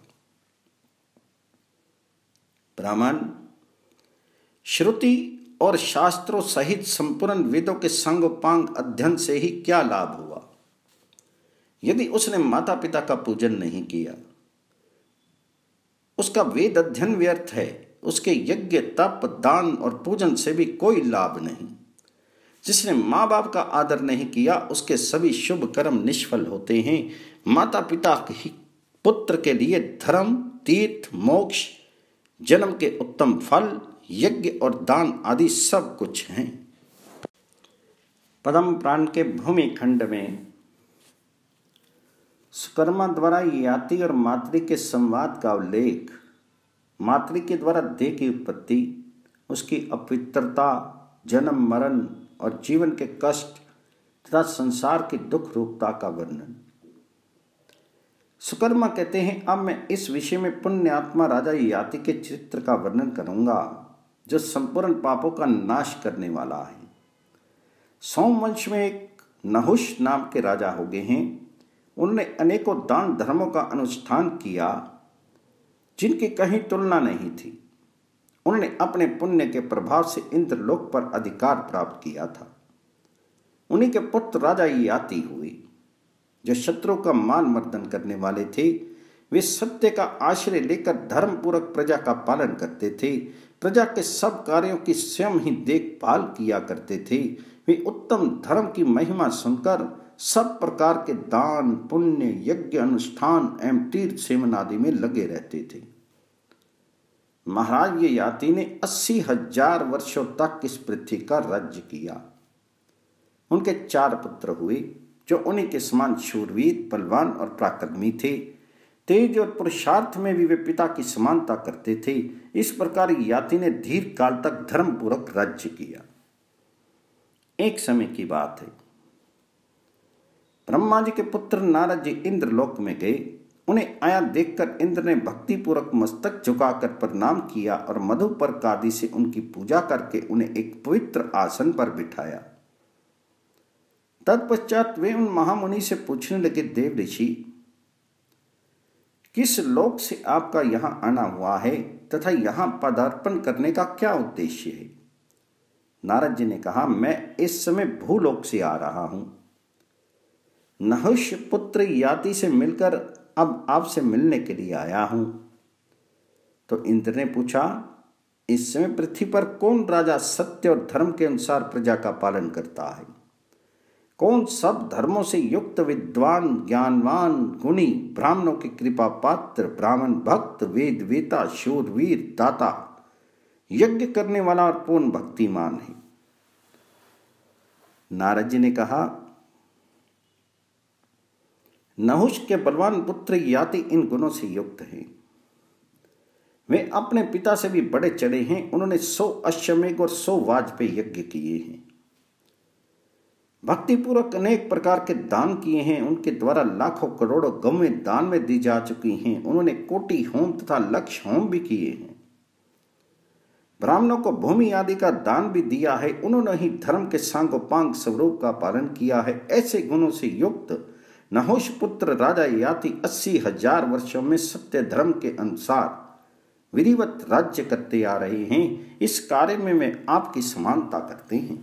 ब्राह्मण, श्रुति और शास्त्रों सहित संपूर्ण वेदों के संगोपांग अध्ययन से ही क्या लाभ हुआ यदि उसने माता पिता का पूजन नहीं किया। उसका वेद अध्ययन व्यर्थ है। उसके यज्ञ, तप, दान और पूजन से भी कोई लाभ नहीं। जिसने माँ बाप का आदर नहीं किया, उसके सभी शुभ कर्म निष्फल होते हैं। माता पिता ही पुत्र के लिए धर्म, तीर्थ, मोक्ष, जन्म के उत्तम फल, यज्ञ और दान आदि सब कुछ हैं। पद्म पुराण के भूमि खंड में सुकर्मा द्वारा याति और मातृ के संवाद का उल्लेख, मातृ के द्वारा देह की उत्पत्ति, उसकी अपवित्रता, जन्म मरण और जीवन के कष्ट तथा संसार की दुख रूपता का वर्णन। सुकर्मा कहते हैं, अब मैं इस विषय में पुण्यात्मा राजा याति के चरित्र का वर्णन करूंगा, जो संपूर्ण पापों का नाश करने वाला है। सोमवंश में एक नहुष नाम के राजा हो गए हैं। उन्होंने अनेकों दान धर्मों का अनुष्ठान किया जिनकी कहीं तुलना नहीं थी। उन्होंने अपने पुण्य के प्रभाव से इंद्रलोक पर अधिकार प्राप्त किया था। उन्हीं के पुत्र राजा याति हुए, जो शत्रु का मान मर्दन करने वाले थे। वे सत्य का आश्रय लेकर धर्म पूर्वक प्रजा का पालन करते थे। प्रजा के सब कार्यों की स्वयं ही देखभाल किया करते थे। वे उत्तम धर्म की महिमा सुनकर सब प्रकार के दान, पुण्य, यज्ञ, अनुष्ठान एवं तीर्थ सेवन आदि में लगे रहते थे। महाराज ये याति ने अस्सी हजार वर्षों तक इस पृथ्वी का राज्य किया। उनके चार पुत्र हुए, जो उन्हीं के समान शूरवीर, बलवान और पराक्रमी थे। तेज और पुरुषार्थ में भी वे पिता की समानता करते थे। इस प्रकार याति ने दीर्घ काल तक धर्म पूर्वक राज्य किया। एक समय की बात है, ब्रह्मा जी के पुत्र नारद जी इंद्रलोक में गए उन्हें आया देखकर इंद्र ने भक्तिपूर्वक मस्तक झुकाकर प्रणाम किया और मधुपर्क आदि से उनकी पूजा करके उन्हें एक पवित्र आसन पर बिठाया। तत्पश्चात वे उन महामुनि से पूछने लगे, देव ऋषि, किस लोक से आपका यहां आना हुआ है तथा यहां पदार्पण करने का क्या उद्देश्य है? नारद जी ने कहा, मैं इस समय भूलोक से आ रहा हूं। नहुष पुत्र याति से मिलकर अब आपसे मिलने के लिए आया हूं। तो इंद्र ने पूछा, इस समय पृथ्वी पर कौन राजा सत्य और धर्म के अनुसार प्रजा का पालन करता है? कौन सब धर्मों से युक्त विद्वान, ज्ञानवान, गुणी, ब्राह्मणों की कृपा पात्र, ब्राह्मण भक्त, वेद वेता, शूरवीर, दाता, यज्ञ करने वाला और पूर्ण भक्तिमान है? नारद जी ने कहा, नहुष के बलवान पुत्र याति इन गुणों से युक्त हैं। वे अपने पिता से भी बड़े चढ़े हैं। उन्होंने सौ अश्वमेघ और सौ वाजपेयी यज्ञ किए हैं। भक्तिपूर्वक अनेक प्रकार के दान किए हैं। उनके द्वारा लाखों करोड़ों गौएं दान में दी जा चुकी हैं। उन्होंने कोटि होम तथा लक्ष होम भी किए हैं। ब्राह्मणों को भूमि आदि का दान भी दिया है। उन्होंने ही धर्म के सांगोपांग स्वरूप का पालन किया है। ऐसे गुणों से युक्त नहुष पुत्र राजा याति अस्सी हजार वर्षों में सत्य धर्म के अनुसार विधिवत राज्य करते आ रहे हैं। इस कार्य में वे आपकी समानता करते हैं।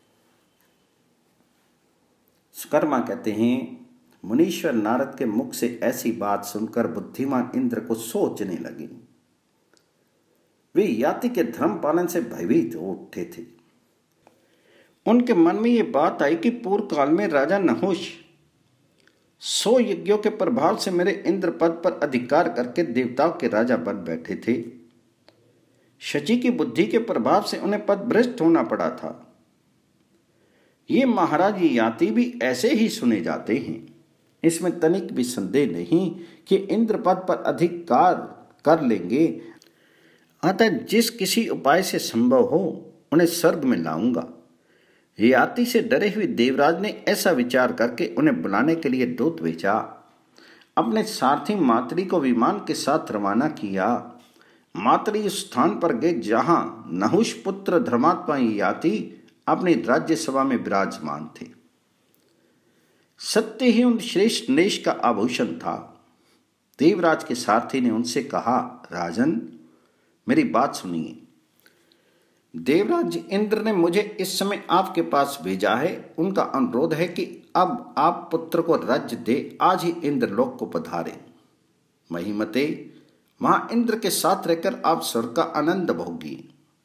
सुकर्मा कहते हैं, मुनीश्वर नारद के मुख से ऐसी बात सुनकर बुद्धिमान इंद्र को सोचने लगे। वे याति के धर्म पालन से भयभीत हो उठे थे। उनके मन में ये बात आई कि पूर्व काल में राजा नहुष सौ यज्ञों के प्रभाव से मेरे इंद्र पद पर अधिकार करके देवताओं के राजा बन बैठे थे। शची की बुद्धि के प्रभाव से उन्हें पद भ्रष्ट होना पड़ा था। ये महाराज याति भी ऐसे ही सुने जाते हैं। इसमें तनिक भी संदेह नहीं कि इंद्र पद पर अधिकार कर लेंगे। अतः जिस किसी उपाय से संभव हो उन्हें स्वर्ग में लाऊंगा। याति से डरे हुए देवराज ने ऐसा विचार करके उन्हें बुलाने के लिए दूत भेजा। अपने सारथी मातरी को विमान के साथ रवाना किया। मातरी उस स्थान पर गए जहां नहुष पुत्र धर्मात्मा याति अपनी राज्यसभा में विराजमान थे। सत्य ही उन श्रेष्ठ नेश का आभूषण था। देवराज के सारथी ने उनसे कहा, राजन, मेरी बात सुनिए। देवराज इंद्र ने मुझे इस समय आपके पास भेजा है। उनका अनुरोध है कि अब आप पुत्र को राज्य दे आज ही इंद्रलोक को पधारे। महिमते, वहां इंद्र के साथ रहकर आप स्वर्ग का आनंद भोगिए।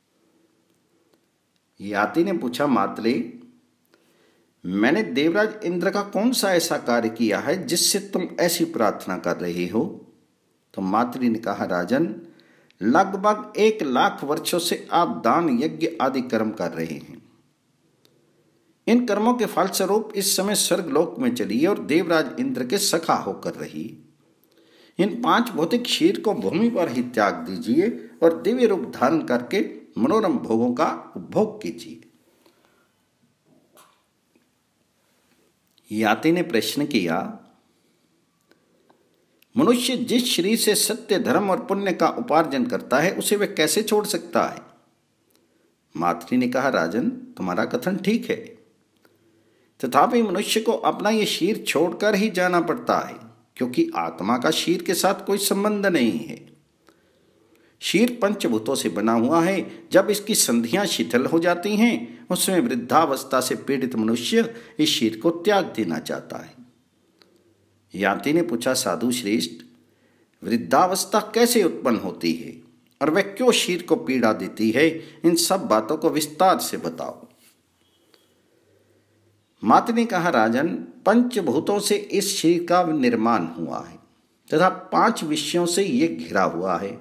याति ने पूछा, मातले, मैंने देवराज इंद्र का कौन सा ऐसा कार्य किया है जिससे तुम ऐसी प्रार्थना कर रहे हो? तो मातरी ने कहा, राजन, लगभग एक लाख वर्षों से आप दान यज्ञ आदि कर्म कर रहे हैं। इन कर्मों के फलस्वरूप इस समय स्वर्गलोक में चलिए और देवराज इंद्र के सखा होकर रहिए। इन पांच भौतिक शरीर को भूमि पर ही त्याग दीजिए और दिव्य रूप धारण करके मनोरम भोगों का उपभोग कीजिए। याति ने प्रश्न किया, मनुष्य जिस शरीर से सत्य, धर्म और पुण्य का उपार्जन करता है उसे वह कैसे छोड़ सकता है? मातरी ने कहा, राजन, तुम्हारा कथन ठीक है, तथापि मनुष्य को अपना ये शरीर छोड़कर ही जाना पड़ता है, क्योंकि आत्मा का शरीर के साथ कोई संबंध नहीं है। शरीर पंचभूतों से बना हुआ है। जब इसकी संधियां शिथिल हो जाती हैं, उसमें वृद्धावस्था से पीड़ित मनुष्य इस शरीर को त्याग देना चाहता है। याति ने पूछा, साधु श्रेष्ठ, वृद्धावस्था कैसे उत्पन्न होती है और वह क्यों शरीर को पीड़ा देती है? इन सब बातों को विस्तार से बताओ। मात ने कहा, राजन, पंचभूतों से इस शरीर का निर्माण हुआ है तथा पांच विषयों से यह घिरा हुआ है।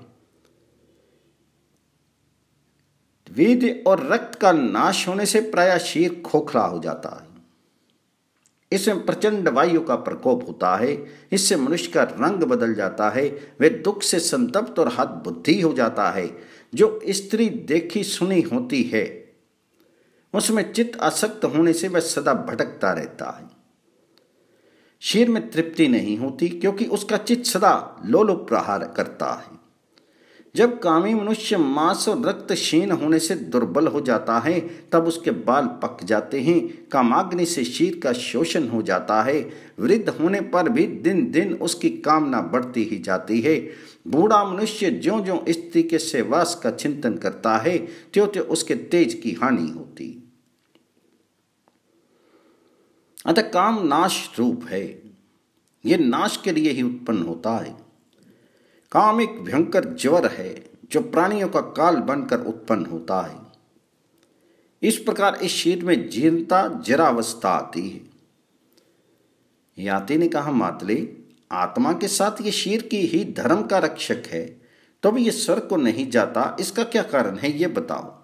वीर्य और रक्त का नाश होने से प्रायः शरीर खोखला हो जाता है। इसमें प्रचंड वायु का प्रकोप होता है। इससे मनुष्य का रंग बदल जाता है। वह दुख से संतप्त और हत बुद्धि हो जाता है। जो स्त्री देखी सुनी होती है उसमें चित्त आसक्त होने से वह सदा भटकता रहता है। शीर में तृप्ति नहीं होती, क्योंकि उसका चित्त सदा लोलुप प्रहार करता है। जब कामी मनुष्य मांस और रक्त क्षीण होने से दुर्बल हो जाता है, तब उसके बाल पक जाते हैं, कामाग्नि से शीर का शोषण हो जाता है। वृद्ध होने पर भी दिन दिन उसकी कामना बढ़ती ही जाती है। बूढ़ा मनुष्य ज्यों ज्यों स्त्री के सहवास का चिंतन करता है, त्यों त्यों उसके तेज की हानि होती। अतः काम नाश रूप है, यह नाश के लिए ही उत्पन्न होता है। काम एक भयंकर ज्वर है जो प्राणियों का काल बनकर उत्पन्न होता है। इस प्रकार इस शरीर में जीर्णता जरावस्था आती है। याति ने कहा, मातले, आत्मा के साथ ये शरीर की ही धर्म का रक्षक है, तो भी ये स्वर्ग को नहीं जाता, इसका क्या कारण है, ये बताओ।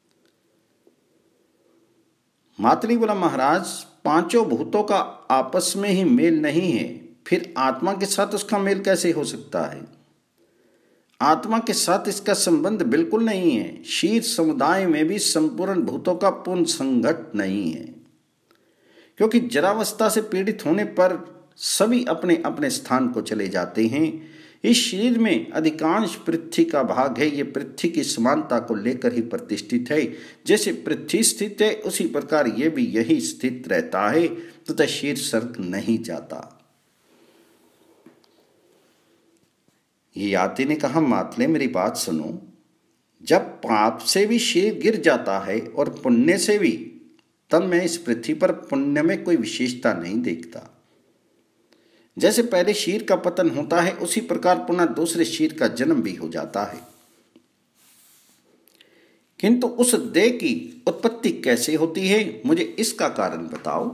मातली बोला, महाराज, पांचों भूतों का आपस में ही मेल नहीं है, फिर आत्मा के साथ उसका मेल कैसे हो सकता है। आत्मा के साथ इसका संबंध बिल्कुल नहीं है। शीर समुदाय में भी संपूर्ण भूतों का पूर्ण संघट नहीं है, क्योंकि जरावस्था से पीड़ित होने पर सभी अपने अपने स्थान को चले जाते हैं। इस शरीर में अधिकांश पृथ्वी का भाग है। ये पृथ्वी की समानता को लेकर ही प्रतिष्ठित है। जैसे पृथ्वी स्थित है, उसी प्रकार ये भी यही स्थित रहता है, तथा शरीर स्वर्ग नहीं जाता। ये याति ने कहा, मातले, मेरी बात सुनो। जब पाप से भी शरीर गिर जाता है और पुण्य से भी, तब मैं इस पृथ्वी पर पुण्य में कोई विशेषता नहीं देखता। जैसे पहले शरीर का पतन होता है, उसी प्रकार पुनः दूसरे शरीर का जन्म भी हो जाता है। किंतु उस देह की उत्पत्ति कैसे होती है, मुझे इसका कारण बताओ।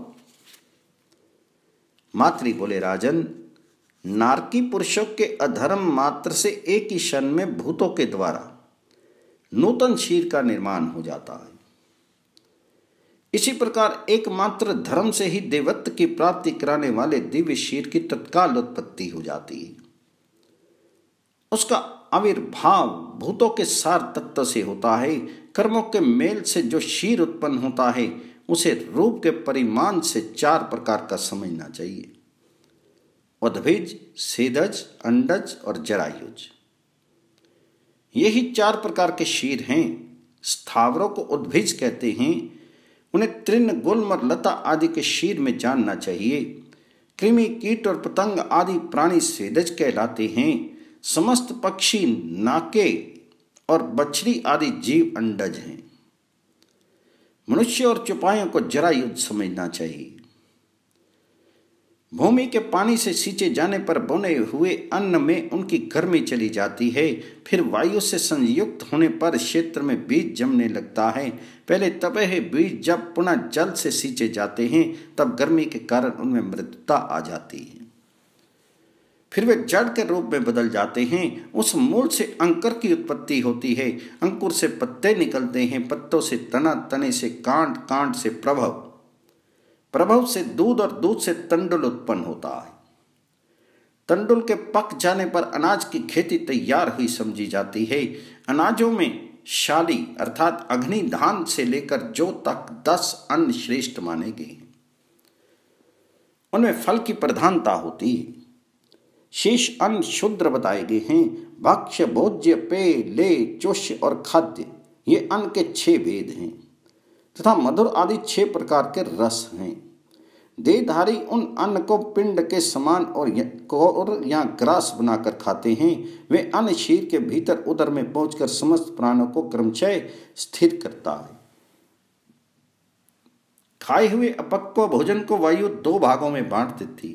मातृ बोले, राजन, नारकी पुरुषों के अधर्म मात्र से एक ही क्षण में भूतों के द्वारा नूतन शरीर का निर्माण हो जाता है। इसी प्रकार एकमात्र धर्म से ही देवत्व की प्राप्ति कराने वाले दिव्य शरीर की तत्काल उत्पत्ति हो जाती है। उसका आविर्भाव भूतों के सार तत्व से होता है। कर्मों के मेल से जो शरीर उत्पन्न होता है, उसे रूप के परिमाण से चार प्रकार का समझना चाहिए: उद्भिज, सेदज, अंडज और जरायुज। यही चार प्रकार के शरीर हैं। स्थावरों को उद्भिज कहते हैं। उन्हें तृण, गुल्म और लता आदि के शरीर में जानना चाहिए। कृमि, कीट और पतंग आदि प्राणी सेदज कहलाते हैं। समस्त पक्षी, नाके और बछड़ी आदि जीव अंडज हैं। मनुष्य और चौपाइयों को जरायुज समझना चाहिए। भूमि के पानी से सींचे जाने पर बने हुए अन्न में उनकी गर्मी चली जाती है। फिर वायु से संयुक्त होने पर क्षेत्र में बीज जमने लगता है। पहले तपे हुए बीज जब पुनः जल से सींचे जाते हैं, तब गर्मी के कारण उनमें मृदुता आ जाती है। फिर वे जड़ के रूप में बदल जाते हैं। उस मूल से अंकुर की उत्पत्ति होती है। अंकुर से पत्ते निकलते हैं, पत्तों से तना, तने से कांट, कांट से प्रभव, प्रभव से दूध और दूध से तंडुल उत्पन्न होता है। तंडुल के पक जाने पर अनाज की खेती तैयार हुई समझी जाती है। अनाजों में शाली अर्थात अग्नि धान से लेकर जौ तक दस अन्न श्रेष्ठ माने गए हैं। उनमें फल की प्रधानता होती है। शेष अन्न शूद्र बताए गए हैं। भक्ष्य, भोज्य, पेय, लेय, चोष्य और खाद्य, ये अन्न के छह भेद हैं तथा मधुर आदि छह प्रकार के रस हैं। देहधारी उन अन्न को पिंड के समान और और या ग्रास बनाकर खाते हैं। वे अन्न शरीर के भीतर उदर में पहुंचकर समस्त प्राणों को क्रमशः स्थिर करता है। खाए हुए अपक्व भोजन को वायु दो भागों में बांट देती।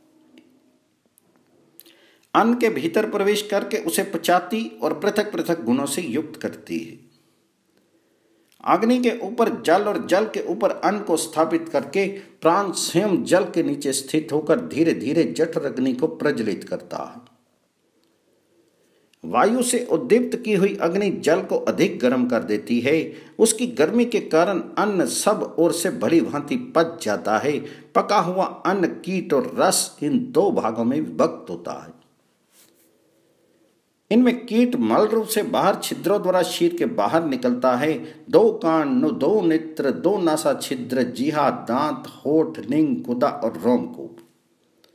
अन्न के भीतर प्रवेश करके उसे पचाती और पृथक पृथक गुणों से युक्त करती है। अग्नि के ऊपर जल और जल के ऊपर अन्न को स्थापित करके प्राण स्वयं जल के नीचे स्थित होकर धीरे धीरे जठर अग्नि को प्रज्वलित करता है। वायु से उद्दीप्त की हुई अग्नि जल को अधिक गर्म कर देती है। उसकी गर्मी के कारण अन्न सब ओर से भली भांति पच जाता है। पका हुआ अन्न, कीट और रस, इन दो भागों में विभक्त होता है। इनमें कीट मल रूप से बाहर छिद्रों द्वारा शरीर के बाहर निकलता है। दो कान, दो नेत्र, दो नासा छिद्र, जीहा, दांत, होठ, लिंग, गुदा और रोमकूप,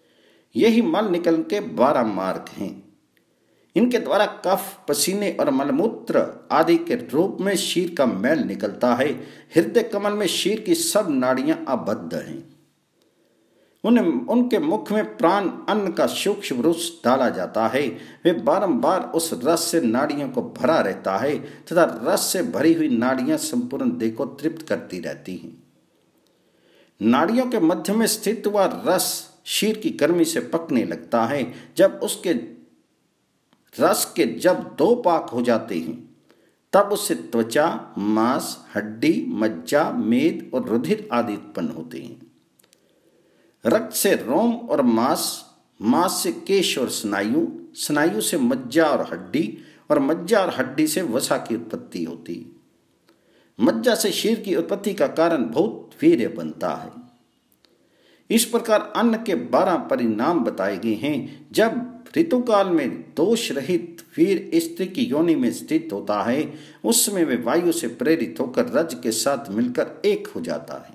यही मल निकलने के बारह मार्ग हैं। इनके द्वारा कफ, पसीने और मलमूत्र आदि के रूप में शीर का मैल निकलता है। हृदय कमल में शीर की सब नाड़ियां आबद्ध हैं। उन्हें उनके मुख में प्राण अन्न का सूक्ष्म रस डाला जाता है। वे बारंबार उस रस से नाड़ियों को भरा रहता है तथा रस से भरी हुई नाड़ियां संपूर्ण देह को तृप्त करती रहती हैं। नाड़ियों के मध्य में स्थित हुआ रस शीर की गर्मी से पकने लगता है। जब उसके रस के जब दो पाक हो जाते हैं तब उससे त्वचा, मांस, हड्डी, मज्जा, मेद और रुधिर आदि उत्पन्न होते हैं। रक्त से रोम और मांस, मांस से केश और स्नायु, स्नायु से मज्जा और हड्डी और मज्जा और हड्डी से वसा की उत्पत्ति होती है। मज्जा से शीर की उत्पत्ति का कारण बहुत वीर्य बनता है। इस प्रकार अन्न के बारह परिणाम बताए गए हैं। जब ऋतुकाल में दोष रहित वीर स्त्री की योनि में स्थित होता है, उस समय वे वायु से प्रेरित होकर रज के साथ मिलकर एक हो जाता है।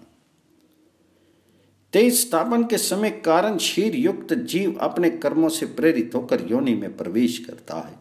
तेज स्थापन के समय कारण शीर युक्त जीव अपने कर्मों से प्रेरित होकर योनि में प्रवेश करता है।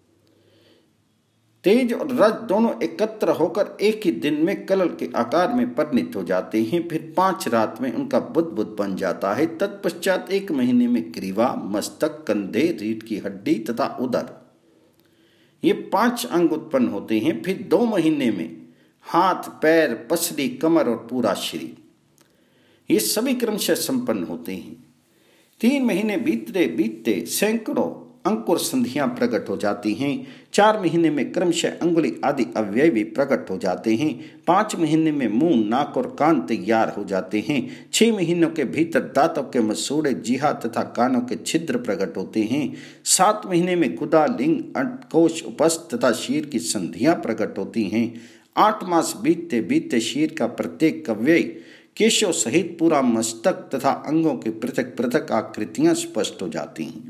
तेज और रज दोनों एकत्र होकर एक ही दिन में कलल के आकार में परिणत हो जाते हैं। फिर पांच रात में उनका बुद्बुद बन जाता है। तत्पश्चात एक महीने में ग्रीवा, मस्तक, कंधे, रीढ़ की हड्डी तथा उदर, ये पांच अंग उत्पन्न होते हैं। फिर दो महीने में हाथ, पैर, पसली, कमर और पूरा शरीर, ये सभी क्रमशः संपन्न होते हैं। तीन महीने बीतते बीतते सैकड़ों अंकुर संधियां प्रकट हो जाती हैं। चार महीने में क्रमशः अंगुली आदि अवयव भी प्रकट हो जाते हैं। पांच महीने में मुंह, नाक और कान तैयार हो जाते हैं। छह महीनों के भीतर दांतों के मसूड़े, जीहा तथा कानों के छिद्र प्रकट होते हैं। सात महीने में गुदा, लिंग, अंडकोश, उपस्थ तथा शीर की संधियां प्रकट होती हैं। आठ मास बीतते बीतते शीर का प्रत्येक अवयव, केशों सहित पूरा मस्तक तथा अंगों की पृथक पृथक आकृतियां स्पष्ट हो जाती हैं।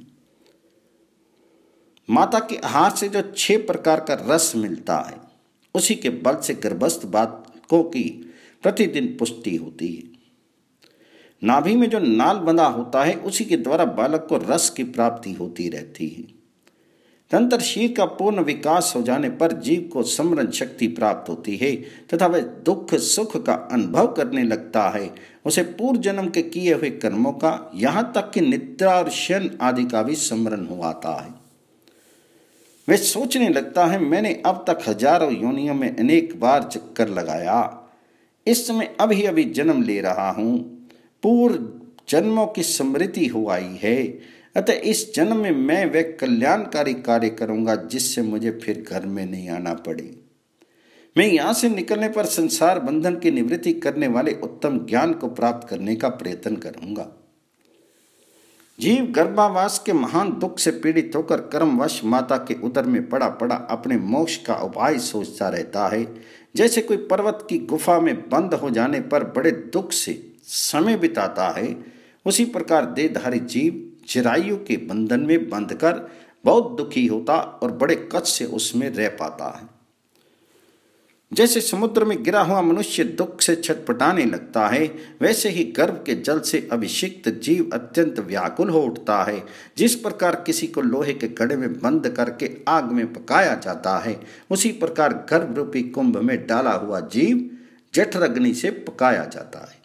माता के आहार से जो छह प्रकार का रस मिलता है, उसी के बल से गर्भस्थ बालकों की प्रतिदिन पुष्टि होती है। नाभि में जो नाल बंधा होता है, उसी के द्वारा बालक को रस की प्राप्ति होती रहती है। तंत्र शीर का पूर्ण विकास हो जाने पर जीव को समरण शक्ति प्राप्त होती है तथा वह दुख सुख का अनुभव करने लगता है। उसे पूर्व जन्म के किए हुए कर्मों का, यहाँ तक कि निद्रा और शयन आदि का भी स्मरण हो आता है। वह सोचने लगता है, मैंने अब तक हजारों योनियों में अनेक बार चक्कर लगाया, इस समय अभी अभी जन्म ले रहा हूँ। पूर्व जन्मों की स्मृति हो आई है, अतः इस जन्म में मैं वह कल्याणकारी कार्य करूंगा जिससे मुझे फिर घर में नहीं आना पड़े। मैं यहाँ से निकलने पर संसार बंधन की निवृत्ति करने वाले उत्तम ज्ञान को प्राप्त करने का प्रयत्न करूंगा। जीव गर्भावास के महान दुख से पीड़ित होकर कर्मवश माता के उदर में पड़ा पड़ा अपने मोक्ष का उपाय सोचता रहता है। जैसे कोई पर्वत की गुफा में बंद हो जाने पर बड़े दुख से समय बिताता है, उसी प्रकार देहधारी जीव चिरायु के बंधन में बंधकर बहुत दुखी होता और बड़े कष्ट से उसमें रह पाता है। जैसे समुद्र में गिरा हुआ मनुष्य दुख से छटपटाने लगता है, वैसे ही गर्भ के जल से अभिषिक्त जीव अत्यंत व्याकुल हो उठता है। जिस प्रकार किसी को लोहे के घड़े में बंद करके आग में पकाया जाता है, उसी प्रकार गर्भ रूपी कुंभ में डाला हुआ जीव जठर अग्नि से पकाया जाता है।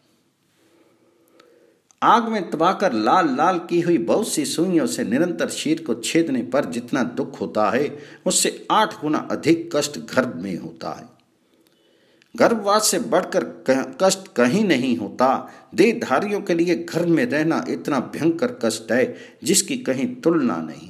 आग में दबाकर लाल लाल की हुई बहुत सी सुइयों से निरंतर शीर को छेदने पर जितना दुख होता है, उससे आठ गुना अधिक कष्ट गर्भ में होता है। गर्भवास से बढ़कर कष्ट कहीं नहीं होता। देहधारियों के लिए घर में रहना इतना भयंकर कष्ट है जिसकी कहीं तुलना नहीं।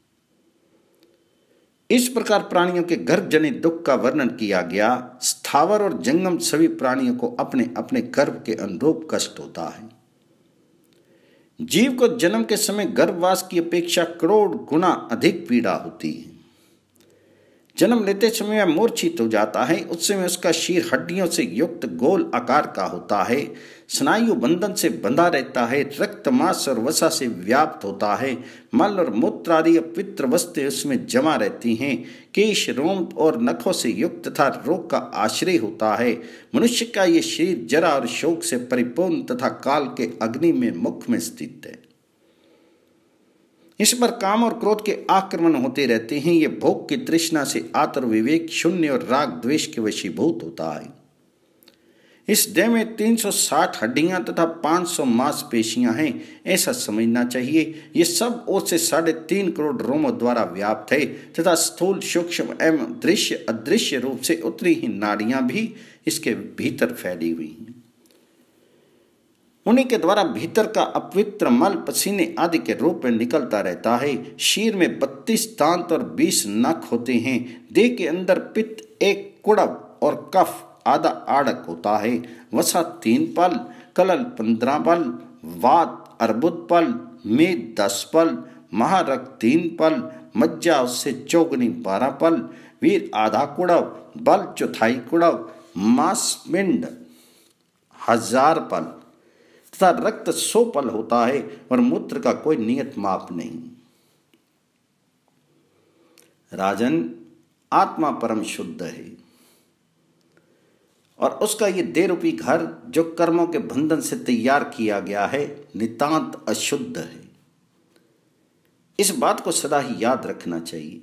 इस प्रकार प्राणियों के गर्भ जनित दुख का वर्णन किया गया। स्थावर और जंगम सभी प्राणियों को अपने अपने गर्भ के अनुरूप कष्ट होता है। जीव को जन्म के समय गर्भवास की अपेक्षा करोड़ गुना अधिक पीड़ा होती है। जन्म लेते समय वह मूर्छित हो जाता है। उस समय उसका शीर हड्डियों से युक्त गोल आकार का होता है। स्नायु बंधन से बंधा रहता है। रक्त, मांस और वसा से व्याप्त होता है। मल और मूत्र आदि अपवित्र वस्तुएं उसमें जमा रहती हैं। केश, रोम और नखों से युक्त तथा रोग का आश्रय होता है। मनुष्य का ये शरीर जरा और शोक से परिपूर्ण तथा काल के अग्नि में मुख में स्थित है। इस पर काम और क्रोध के आक्रमण होते रहते हैं। ये भोग की तृष्णा से आतर विवेक शून्य और राग द्वेष के वशीभूत होता है। इस देह में तीन सौ साठ हड्डियां तथा पाँच सौ मांसपेशियां हैं, ऐसा समझना चाहिए। ये सब ओर से साढ़े तीन करोड़ रोमों द्वारा व्याप्त है तथा स्थूल सूक्ष्म एवं दृश्य अदृश्य रूप से उतरी ही नाड़ियां भी इसके भीतर फैली हुई हैं। उन्हीं के द्वारा भीतर का अपवित्र मल पसीने आदि के रूप में निकलता रहता है। शीर में बत्तीस दांत और बीस नख होते हैं। देह के अंदर पित्त एक कुड़ब और कफ आधा आड़क होता है। वसा तीन पल, कलल पंद्रह पल, वात अर्बुद पल, मेद दस पल, महारक तीन पल, मज्जा उससे चौगुनी बारह पल, वीर आधा कुड़ब, बल चौथाई कुड़ब, मांसपिंड हजार पल तथा रक्त सौ पल होता है और मूत्र का कोई नियत माप नहीं। राजन, आत्मा परम शुद्ध है और उसका ये देह रूपी घर जो कर्मों के बंधन से तैयार किया गया है नितांत अशुद्ध है। इस बात को सदा ही याद रखना चाहिए।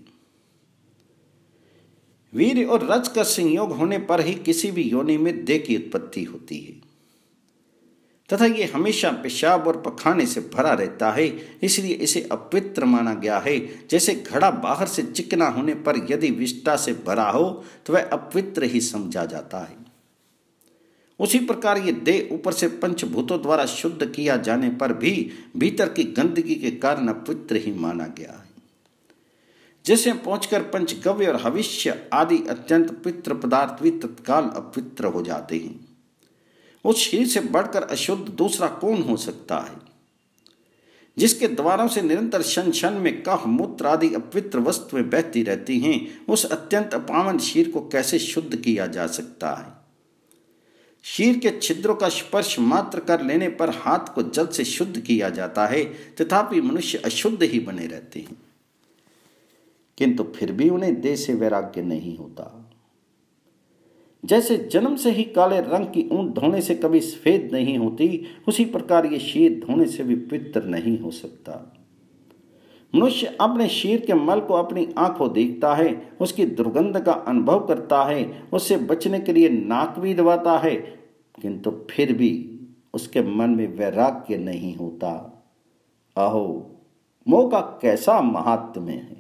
वीर्य और रज का संयोग होने पर ही किसी भी योनि में देह की उत्पत्ति होती है तथा ये हमेशा पेशाब और पखाने से भरा रहता है, इसलिए इसे अपवित्र माना गया है। जैसे घड़ा बाहर से चिकना होने पर यदि विष्ठा से भरा हो तो वह अपवित्र ही समझा जाता है, उसी प्रकार ये देह ऊपर से पंचभूतों द्वारा शुद्ध किया जाने पर भी भीतर की गंदगी के कारण अपवित्र ही माना गया है। जैसे पहुंचकर पंचगव्य और हविष्य आदि अत्यंत पवित्र पदार्थ भी तत्काल अपवित्र हो जाते हैं। उस शरीर से बढ़कर अशुद्ध दूसरा कौन हो सकता है? जिसके द्वारों से निरंतर शन शन में कफ मूत्र आदि अपवित्र वस्तुएं बहती रहती हैं, उस अत्यंत अपावन शरीर को कैसे शुद्ध किया जा सकता है? शरीर के छिद्रों का स्पर्श मात्र कर लेने पर हाथ को जल से शुद्ध किया जाता है, तथापि मनुष्य अशुद्ध ही बने रहते हैं, किंतु फिर भी उन्हें देह से वैराग्य नहीं होता। जैसे जन्म से ही काले रंग की ऊन धोने से कभी सफेद नहीं होती, उसी प्रकार ये शरीर धोने से भी पवित्र नहीं हो सकता। मनुष्य अपने शरीर के मल को अपनी आंखों देखता है, उसकी दुर्गंध का अनुभव करता है, उससे बचने के लिए नाक भी दबाता है, किंतु फिर भी उसके मन में वैराग्य नहीं होता। अहो, मोह का कैसा महात्म्य है,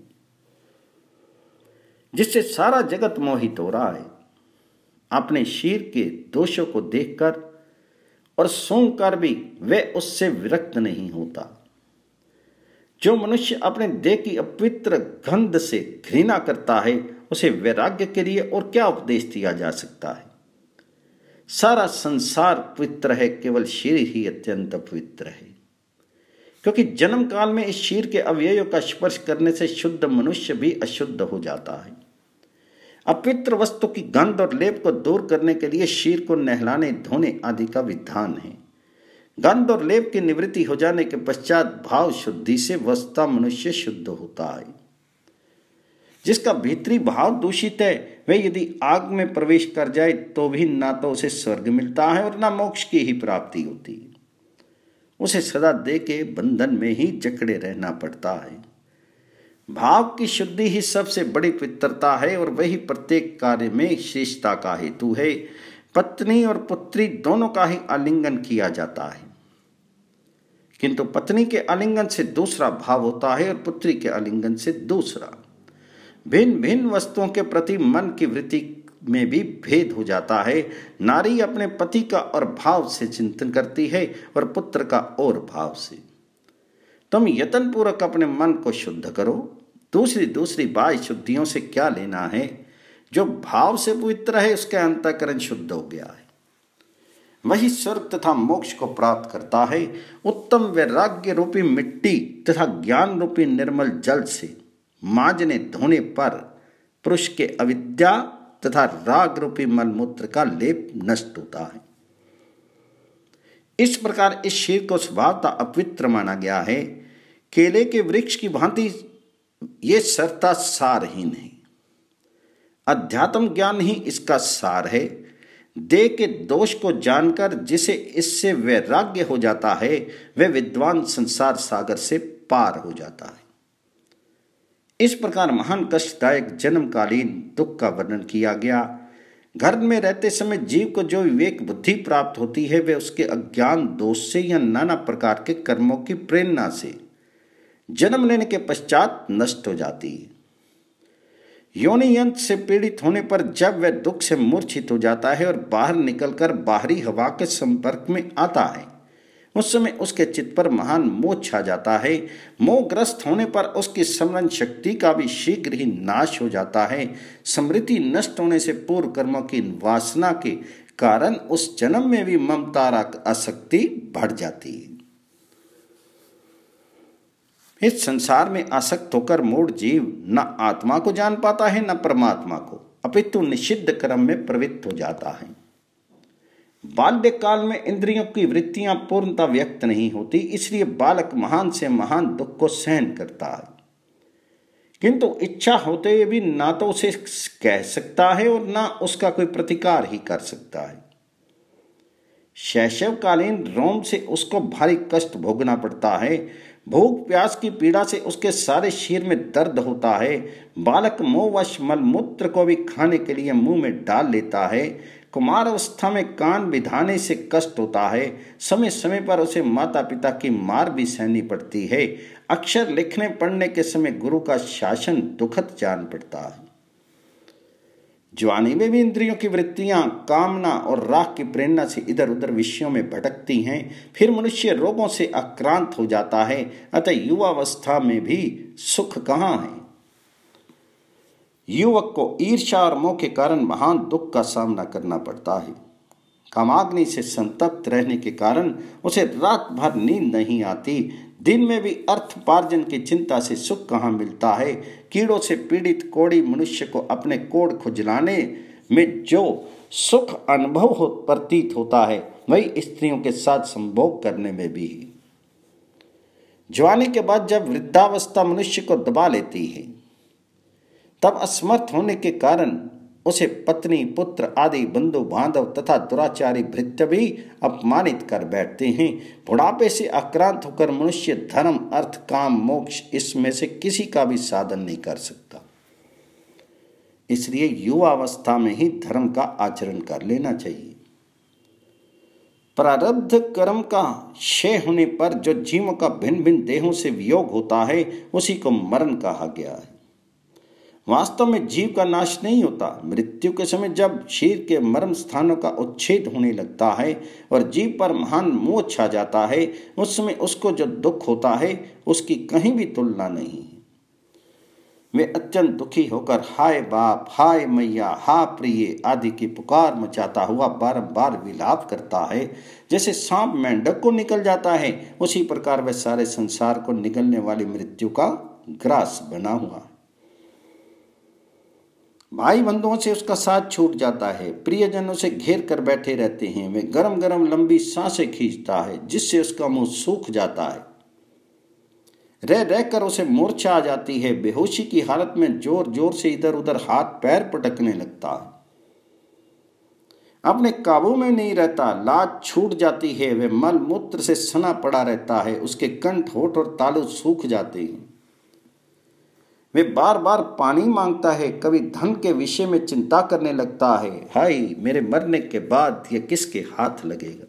जिससे सारा जगत मोहित हो रहा है। अपने शरीर के दोषों को देखकर और सूंघकर भी वह उससे विरक्त नहीं होता। जो मनुष्य अपने देह की अपवित्र गंध से घृणा करता है, उसे वैराग्य के लिए और क्या उपदेश दिया जा सकता है? सारा संसार पवित्र है, केवल शरीर ही अत्यंत अपवित्र है, क्योंकि जन्म काल में इस शरीर के अवयवों का स्पर्श करने से शुद्ध मनुष्य भी अशुद्ध हो जाता है। अपवित्र वस्तु की गंध और लेप को दूर करने के लिए शरीर को नहलाने धोने आदि का विधान है। गंध और लेप की निवृत्ति हो जाने के पश्चात भाव शुद्धि से वस्तुतः मनुष्य शुद्ध होता है। जिसका भीतरी भाव दूषित है, वह यदि आग में प्रवेश कर जाए तो भी ना तो उसे स्वर्ग मिलता है और ना मोक्ष की ही प्राप्ति होती है। उसे सदा देह के बंधन में ही जकड़े रहना पड़ता है। भाव की शुद्धि ही सबसे बड़ी पवित्रता है और वही प्रत्येक कार्य में श्रेष्ठता का हेतु है। पत्नी और पुत्री दोनों का ही आलिंगन किया जाता है, किंतु पत्नी के आलिंगन से दूसरा भाव होता है और पुत्री के आलिंगन से दूसरा। भिन्न भिन्न वस्तुओं के प्रति मन की वृत्ति में भी भेद हो जाता है। नारी अपने पति का और भाव से चिंतन करती है और पुत्र का और भाव से। तुम यत्न पूर्वक अपने मन को शुद्ध करो। दूसरी दूसरी बाह्य शुद्धियों से क्या लेना है? जो भाव से पवित्र है उसका अंतःकरण शुद्ध हो गया है, वही स्वर्ग तथा मोक्ष को प्राप्त करता है। उत्तम वैराग्य रूपी मिट्टी तथा ज्ञान रूपी निर्मल जल से मांजने धोने पर पुरुष के अविद्या तथा राग रूपी मलमूत्र का लेप नष्ट होता है। इस प्रकार इस शरीर को स्वभावतः अपवित्र माना गया है। केले के वृक्ष की भांति ये सर्वथा सारहीन है। अध्यात्म ज्ञान ही इसका सार है। देह के दोष को जानकर जिसे इससे वैराग्य हो जाता है, वह विद्वान संसार सागर से पार हो जाता है। इस प्रकार महान कष्टदायक जन्मकालीन दुख का वर्णन किया गया। घर में रहते समय जीव को जो विवेक बुद्धि प्राप्त होती है वे उसके अज्ञान दोष से या नाना प्रकार के कर्मों की प्रेरणा से जन्म लेने के पश्चात नष्ट हो जाती है। योनि यंत्र से पीड़ित होने पर जब वह दुख से मूर्छित हो जाता है और बाहर निकलकर बाहरी हवा के संपर्क में आता है, उस समय उसके चित्त पर महान मोह छा जाता है। मोहग्रस्त होने पर उसकी स्मरण शक्ति का भी शीघ्र ही नाश हो जाता है। स्मृति नष्ट होने से पूर्व कर्मों की वासना के कारण उस जन्म में भी ममता आसक्ति बढ़ जाती है। इस संसार में आसक्त होकर मूढ़ जीव न आत्मा को जान पाता है न परमात्मा को, अपितु निषिद्ध कर्म में प्रवृत्त हो जाता है। बाल्यकाल में इंद्रियों की वृत्तियां पूर्णतः व्यक्त नहीं होती, इसलिए बालक महान से महान दुख को सहन करता है, किंतु इच्छा होते हुए भी ना तो उसे कह सकता है और ना उसका कोई प्रतिकार ही कर सकता है। शैशवकालीन रोम से उसको भारी कष्ट भोगना पड़ता है। भूख प्यास की पीड़ा से उसके सारे शरीर में दर्द होता है। बालक मोहवश मलमूत्र को भी खाने के लिए मुंह में डाल लेता है। कुमार अवस्था में कान बिधाने से कष्ट होता है। समय समय पर उसे माता पिता की मार भी सहनी पड़ती है। अक्षर लिखने पढ़ने के समय गुरु का शासन दुखद जान पड़ता है। जवानी में भी इंद्रियों की वृत्तियां कामना और राग की प्रेरणा से इधर उधर विषयों में भटकती हैं। फिर मनुष्य रोगों से आक्रांत हो जाता है। अतः युवावस्था में भी सुख कहाँ है। युवक को ईर्ष्या और मोह के कारण महान दुख का सामना करना पड़ता है। कामाग्नि से संतप्त रहने के कारण उसे रात भर नींद नहीं आती। दिन में भी अर्थपार्जन की चिंता से सुख कहाँ मिलता है। कीड़ों से पीड़ित कोढ़ी मनुष्य को अपने कोढ़ खुजलाने में जो सुख अनुभव हो प्रतीत होता है, वही स्त्रियों के साथ संभोग करने में भी है। जवानी के बाद जब वृद्धावस्था मनुष्य को दबा लेती है, तब असमर्थ होने के कारण उसे पत्नी पुत्र आदि बंधु बांधव तथा दुराचारी भृत्य भी अपमानित कर बैठते हैं। बुढ़ापे से आक्रांत होकर मनुष्य धर्म अर्थ काम मोक्ष इसमें से किसी का भी साधन नहीं कर सकता। इसलिए युवावस्था में ही धर्म का आचरण कर लेना चाहिए। प्रारब्ध कर्म का क्षय होने पर जो जीवों का भिन्न भिन्न देहों से वियोग होता है, उसी को मरण कहा गया है। वास्तव में जीव का नाश नहीं होता। मृत्यु के समय जब शरीर के मर्म स्थानों का उच्छेद होने लगता है और जीव पर महान मोह छा जाता है, उस समय उसको जो दुख होता है उसकी कहीं भी तुलना नहीं है। वे अत्यंत दुखी होकर हाय बाप, हाय मैया, हा प्रिय आदि की पुकार मचाता हुआ बारंबार विलाप करता है। जैसे सांप मेंढक को निकल जाता है, उसी प्रकार वह सारे संसार को निकलने वाली मृत्यु का ग्रास बना हुआ है। भाई बंधुओं से उसका साथ छूट जाता है। प्रियजनों से घेर कर बैठे रहते हैं। वे गरम गरम लंबी सांसें खींचता है, जिससे उसका मुंह सूख जाता है। रह रहकर उसे मूर्छा आ जाती है। बेहोशी की हालत में जोर जोर से इधर उधर हाथ पैर पटकने लगता है। अपने काबू में नहीं रहता। लाज छूट जाती है। वे मल मूत्र से सना पड़ा रहता है। उसके कंठ होठ और तालु सूख जाते हैं। वे बार बार पानी मांगता है। कभी धन के विषय में चिंता करने लगता है। हाय, मेरे मरने के बाद यह किसके हाथ लगेगा।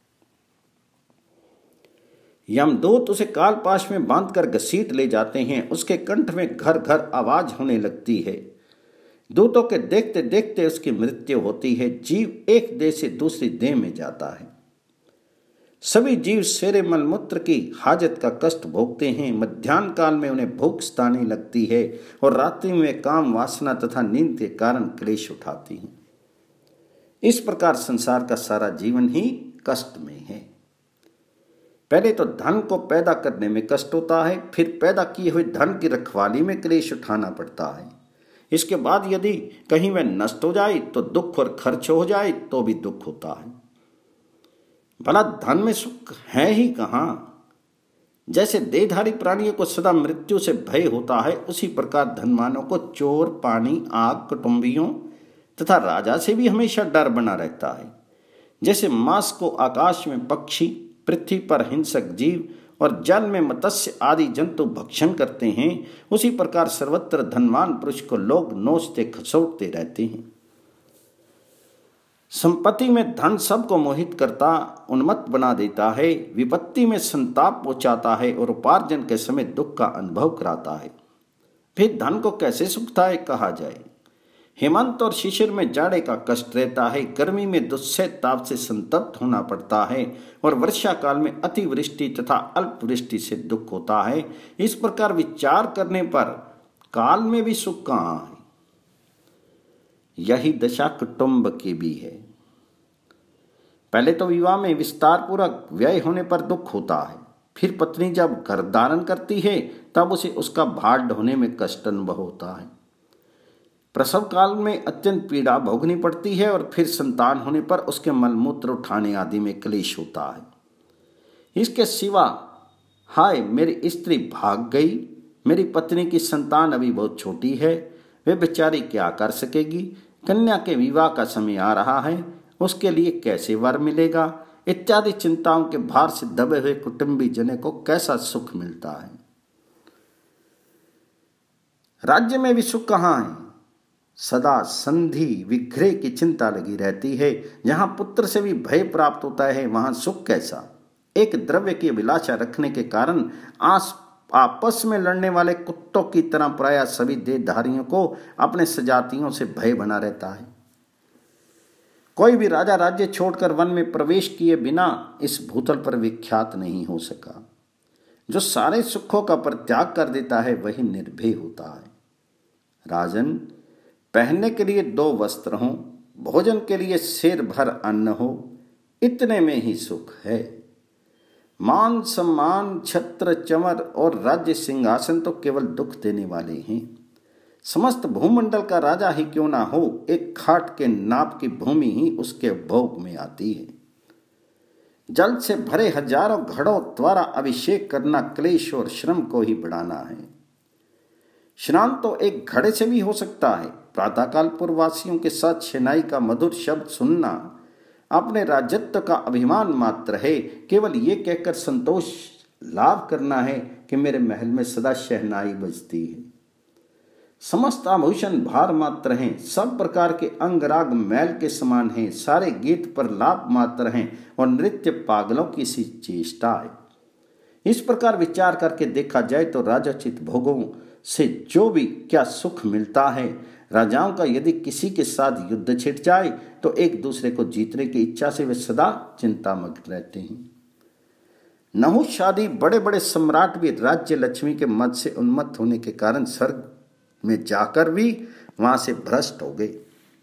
यमदूत उसे कालपाश में बांधकर घसीट ले जाते हैं। उसके कंठ में घर घर आवाज होने लगती है। दूतों के देखते देखते उसकी मृत्यु होती है। जीव एक देह से दूसरी देह में जाता है। सभी जीव सवेरे मलमूत्र की हाजत का कष्ट भोगते हैं। मध्याह्न काल में उन्हें भूख सताने लगती है और रात्रि में काम वासना तथा नींद के कारण क्लेश उठाती हैं। इस प्रकार संसार का सारा जीवन ही कष्ट में है। पहले तो धन को पैदा करने में कष्ट होता है, फिर पैदा किए हुए धन की रखवाली में क्लेश उठाना पड़ता है। इसके बाद यदि कहीं वह नष्ट हो जाए तो दुख और खर्च हो जाए तो भी दुख होता है। भला धन में सुख है ही कहाँ। जैसे देहधारी प्राणियों को सदा मृत्यु से भय होता है, उसी प्रकार धनवानों को चोर, पानी, आग, कुटुंबियों तथा राजा से भी हमेशा डर बना रहता है। जैसे मांस को आकाश में पक्षी, पृथ्वी पर हिंसक जीव और जल में मत्स्य आदि जंतु भक्षण करते हैं, उसी प्रकार सर्वत्र धनवान पुरुष को लोग नोचते खसोटते रहते हैं। संपत्ति में धन सबको मोहित करता, उन्मत्त बना देता है, विपत्ति में संताप पहुंचाता है और उपार्जन के समय दुख का अनुभव कराता है। फिर धन को कैसे सुखदायक कहा जाए? हेमंत और शिशिर में जाड़े का कष्ट रहता है, गर्मी में दुस्सह ताप से संतप्त होना पड़ता है और वर्षा काल में अतिवृष्टि तथा अल्पवृष्टि से दुख होता है। इस प्रकार विचार करने पर काल में भी सुख कहाँ है? यही दशा कुटुंब की भी है। पहले तो विवाह में विस्तार पूर्वक व्यय होने पर दुख होता है, फिर पत्नी जब घर धारण करती है तब उसे उसका भार ढोने में कष्ट अनुभव होता है। प्रसव काल में अत्यंत पीड़ा भोगनी पड़ती है और फिर संतान होने पर उसके मलमूत्र उठाने आदि में क्लेश होता है। इसके सिवा हाय मेरी स्त्री भाग गई, मेरी पत्नी की संतान अभी बहुत छोटी है, वे बेचारी क्या कर सकेगी, कन्या के विवाह का समय आ रहा है, उसके लिए कैसे वर मिलेगा, इत्यादि चिंताओं के भार से दबे हुए कुटुंबी जने को कैसा सुख मिलता है। राज्य में भी सुख कहाँ है? सदा संधि विग्रह की चिंता लगी रहती है। जहां पुत्र से भी भय प्राप्त होता है वहां सुख कैसा? एक द्रव्य की अभिलाषा रखने के कारण आस आपस में लड़ने वाले कुत्तों की तरह प्रायः सभी देहधारियों को अपने सजातियों से भय बना रहता है। कोई भी राजा राज्य छोड़कर वन में प्रवेश किए बिना इस भूतल पर विख्यात नहीं हो सका। जो सारे सुखों का परित्याग कर देता है वही निर्भय होता है। राजन, पहनने के लिए दो वस्त्र हों, भोजन के लिए शेर भर अन्न हो, इतने में ही सुख है। मान सम्मान छत्र चमर और राज्य सिंहासन तो केवल दुख देने वाले हैं। समस्त भूमंडल का राजा ही क्यों ना हो, एक खाट के नाप की भूमि ही उसके भोग में आती है। जल से भरे हजारों घड़ों द्वारा अभिषेक करना क्लेश और श्रम को ही बढ़ाना है। स्नान तो एक घड़े से भी हो सकता है। प्रातःकाल पूर्ववासियों के साथ शहनाई का मधुर शब्द सुनना अपने राजत्व का अभिमान मात्र है। केवल ये कहकर संतोष लाभ करना है कि मेरे महल में सदा शहनाई बजती है। समस्त आभूषण भार मात्र हैं, सब प्रकार के अंगराग मैल के समान हैं, सारे गीत पर लाभ मात्र हैं और नृत्य पागलों की सी चेष्टा है। इस प्रकार विचार करके देखा जाए तो राजोचित भोगों से जो भी क्या सुख मिलता है। राजाओं का यदि किसी के साथ युद्ध छिड़ जाए तो एक दूसरे को जीतने की इच्छा से वे सदा चिंतामग्न रहते हैं। नहुषादि बड़े बड़े सम्राट भी राज्य लक्ष्मी के मद से उन्मत्त होने के कारण स्वर्ग में जाकर भी वहां से भ्रष्ट हो गए।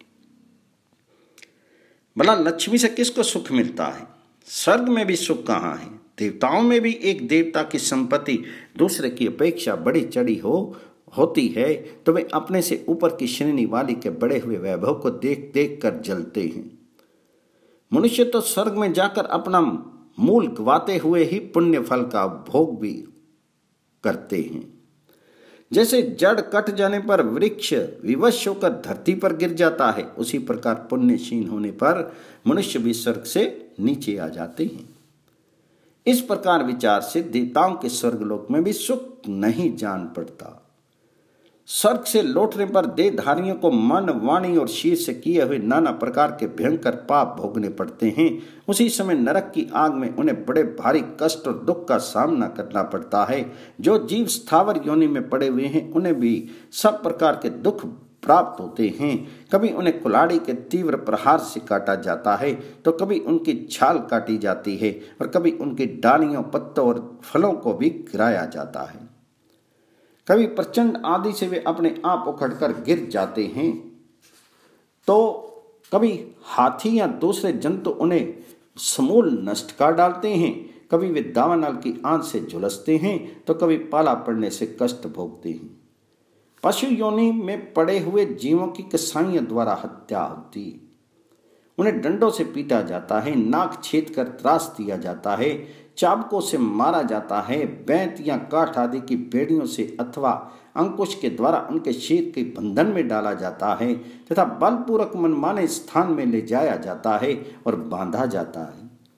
भला लक्ष्मी से किसको सुख मिलता है? स्वर्ग में भी सुख कहाँ है? देवताओं में भी एक देवता की संपत्ति दूसरे की अपेक्षा बड़ी चढ़ी हो होती है तो वे अपने से ऊपर की श्रेणी वाली के बड़े हुए वैभव को देख देख कर जलते हैं। मनुष्य तो स्वर्ग में जाकर अपना मूल गवाते हुए ही पुण्य फल का भोग भी करते हैं। जैसे जड़ कट जाने पर वृक्ष विवश होकर धरती पर गिर जाता है, उसी प्रकार पुण्यशीन होने पर मनुष्य भी स्वर्ग से नीचे आ जाते हैं। इस प्रकार विचार से देवताओं के स्वर्गलोक में भी सुख नहीं जान पड़ता। स्वर्ग से लौटने पर देहधारियों को मन, वाणी और शरीर से किए हुए नाना प्रकार के भयंकर पाप भोगने पड़ते हैं। उसी समय नरक की आग में उन्हें बड़े भारी कष्ट और दुख का सामना करना पड़ता है। जो जीव स्थावर योनि में पड़े हुए हैं उन्हें भी सब प्रकार के दुख प्राप्त होते हैं। कभी उन्हें कुल्हाड़ी के तीव्र प्रहार से काटा जाता है तो कभी उनकी छाल काटी जाती है और कभी उनकी डालियों, पत्तों और फलों को भी गिराया जाता है। कभी प्रचंड आदि से वे अपने आप उखड़कर गिर जाते हैं तो कभी हाथी या दूसरे जंतु उन्हें समूल नष्ट कर डालते हैं। कभी वे दावानल की आंच से झुलसते हैं तो कभी पाला पड़ने से कष्ट भोगते हैं। पशु योनि में पड़े हुए जीवों की कसाइयों द्वारा हत्या होती है। उन्हें डंडों से पीटा जाता है, नाक छेद कर त्रास दिया जाता है, चाबुकों से मारा जाता है, बैंत या काठ आदि की बेड़ियों से अथवा अंकुश के द्वारा उनके शरीर के बंधन में डाला जाता है तथा बलपूर्वक मनमाने स्थान में ले जाया जाता है और बांधा जाता है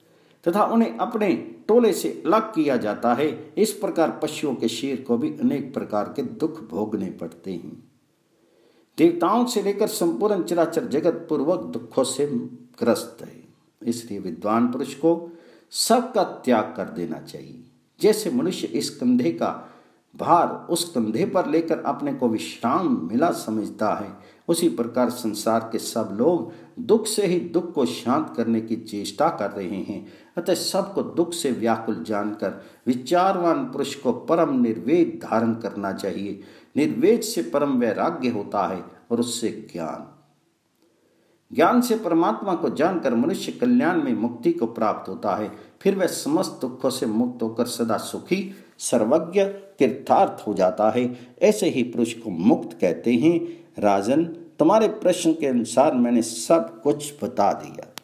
तथा उन्हें अपने टोले से अलग किया जाता है। इस प्रकार पशुओं के शरीर को भी अनेक प्रकार के दुख भोगने पड़ते हैं। देवताओं से लेकर संपूर्ण चराचर जगत पूर्वक दुखों से ग्रस्त है। इसलिए विद्वान पुरुष को सबका त्याग कर देना चाहिए। जैसे मनुष्य इस कंधे का भार उस कंधे पर लेकर अपने को विश्राम मिला समझता है, उसी प्रकार संसार के सब लोग दुख से ही दुख को शांत करने की चेष्टा कर रहे हैं। अतः सबको दुख से व्याकुल जानकर विचारवान पुरुष को परम निर्वेद धारण करना चाहिए। निर्वेद से परम वैराग्य होता है और उससे ज्ञान ज्ञान से परमात्मा को जानकर मनुष्य कल्याण में मुक्ति को प्राप्त होता है। फिर वह समस्त दुखों से मुक्त होकर सदा सुखी सर्वज्ञ तीर्थार्थ हो जाता है। ऐसे ही पुरुष को मुक्त कहते हैं। राजन, तुम्हारे प्रश्न के अनुसार मैंने सब कुछ बता दिया।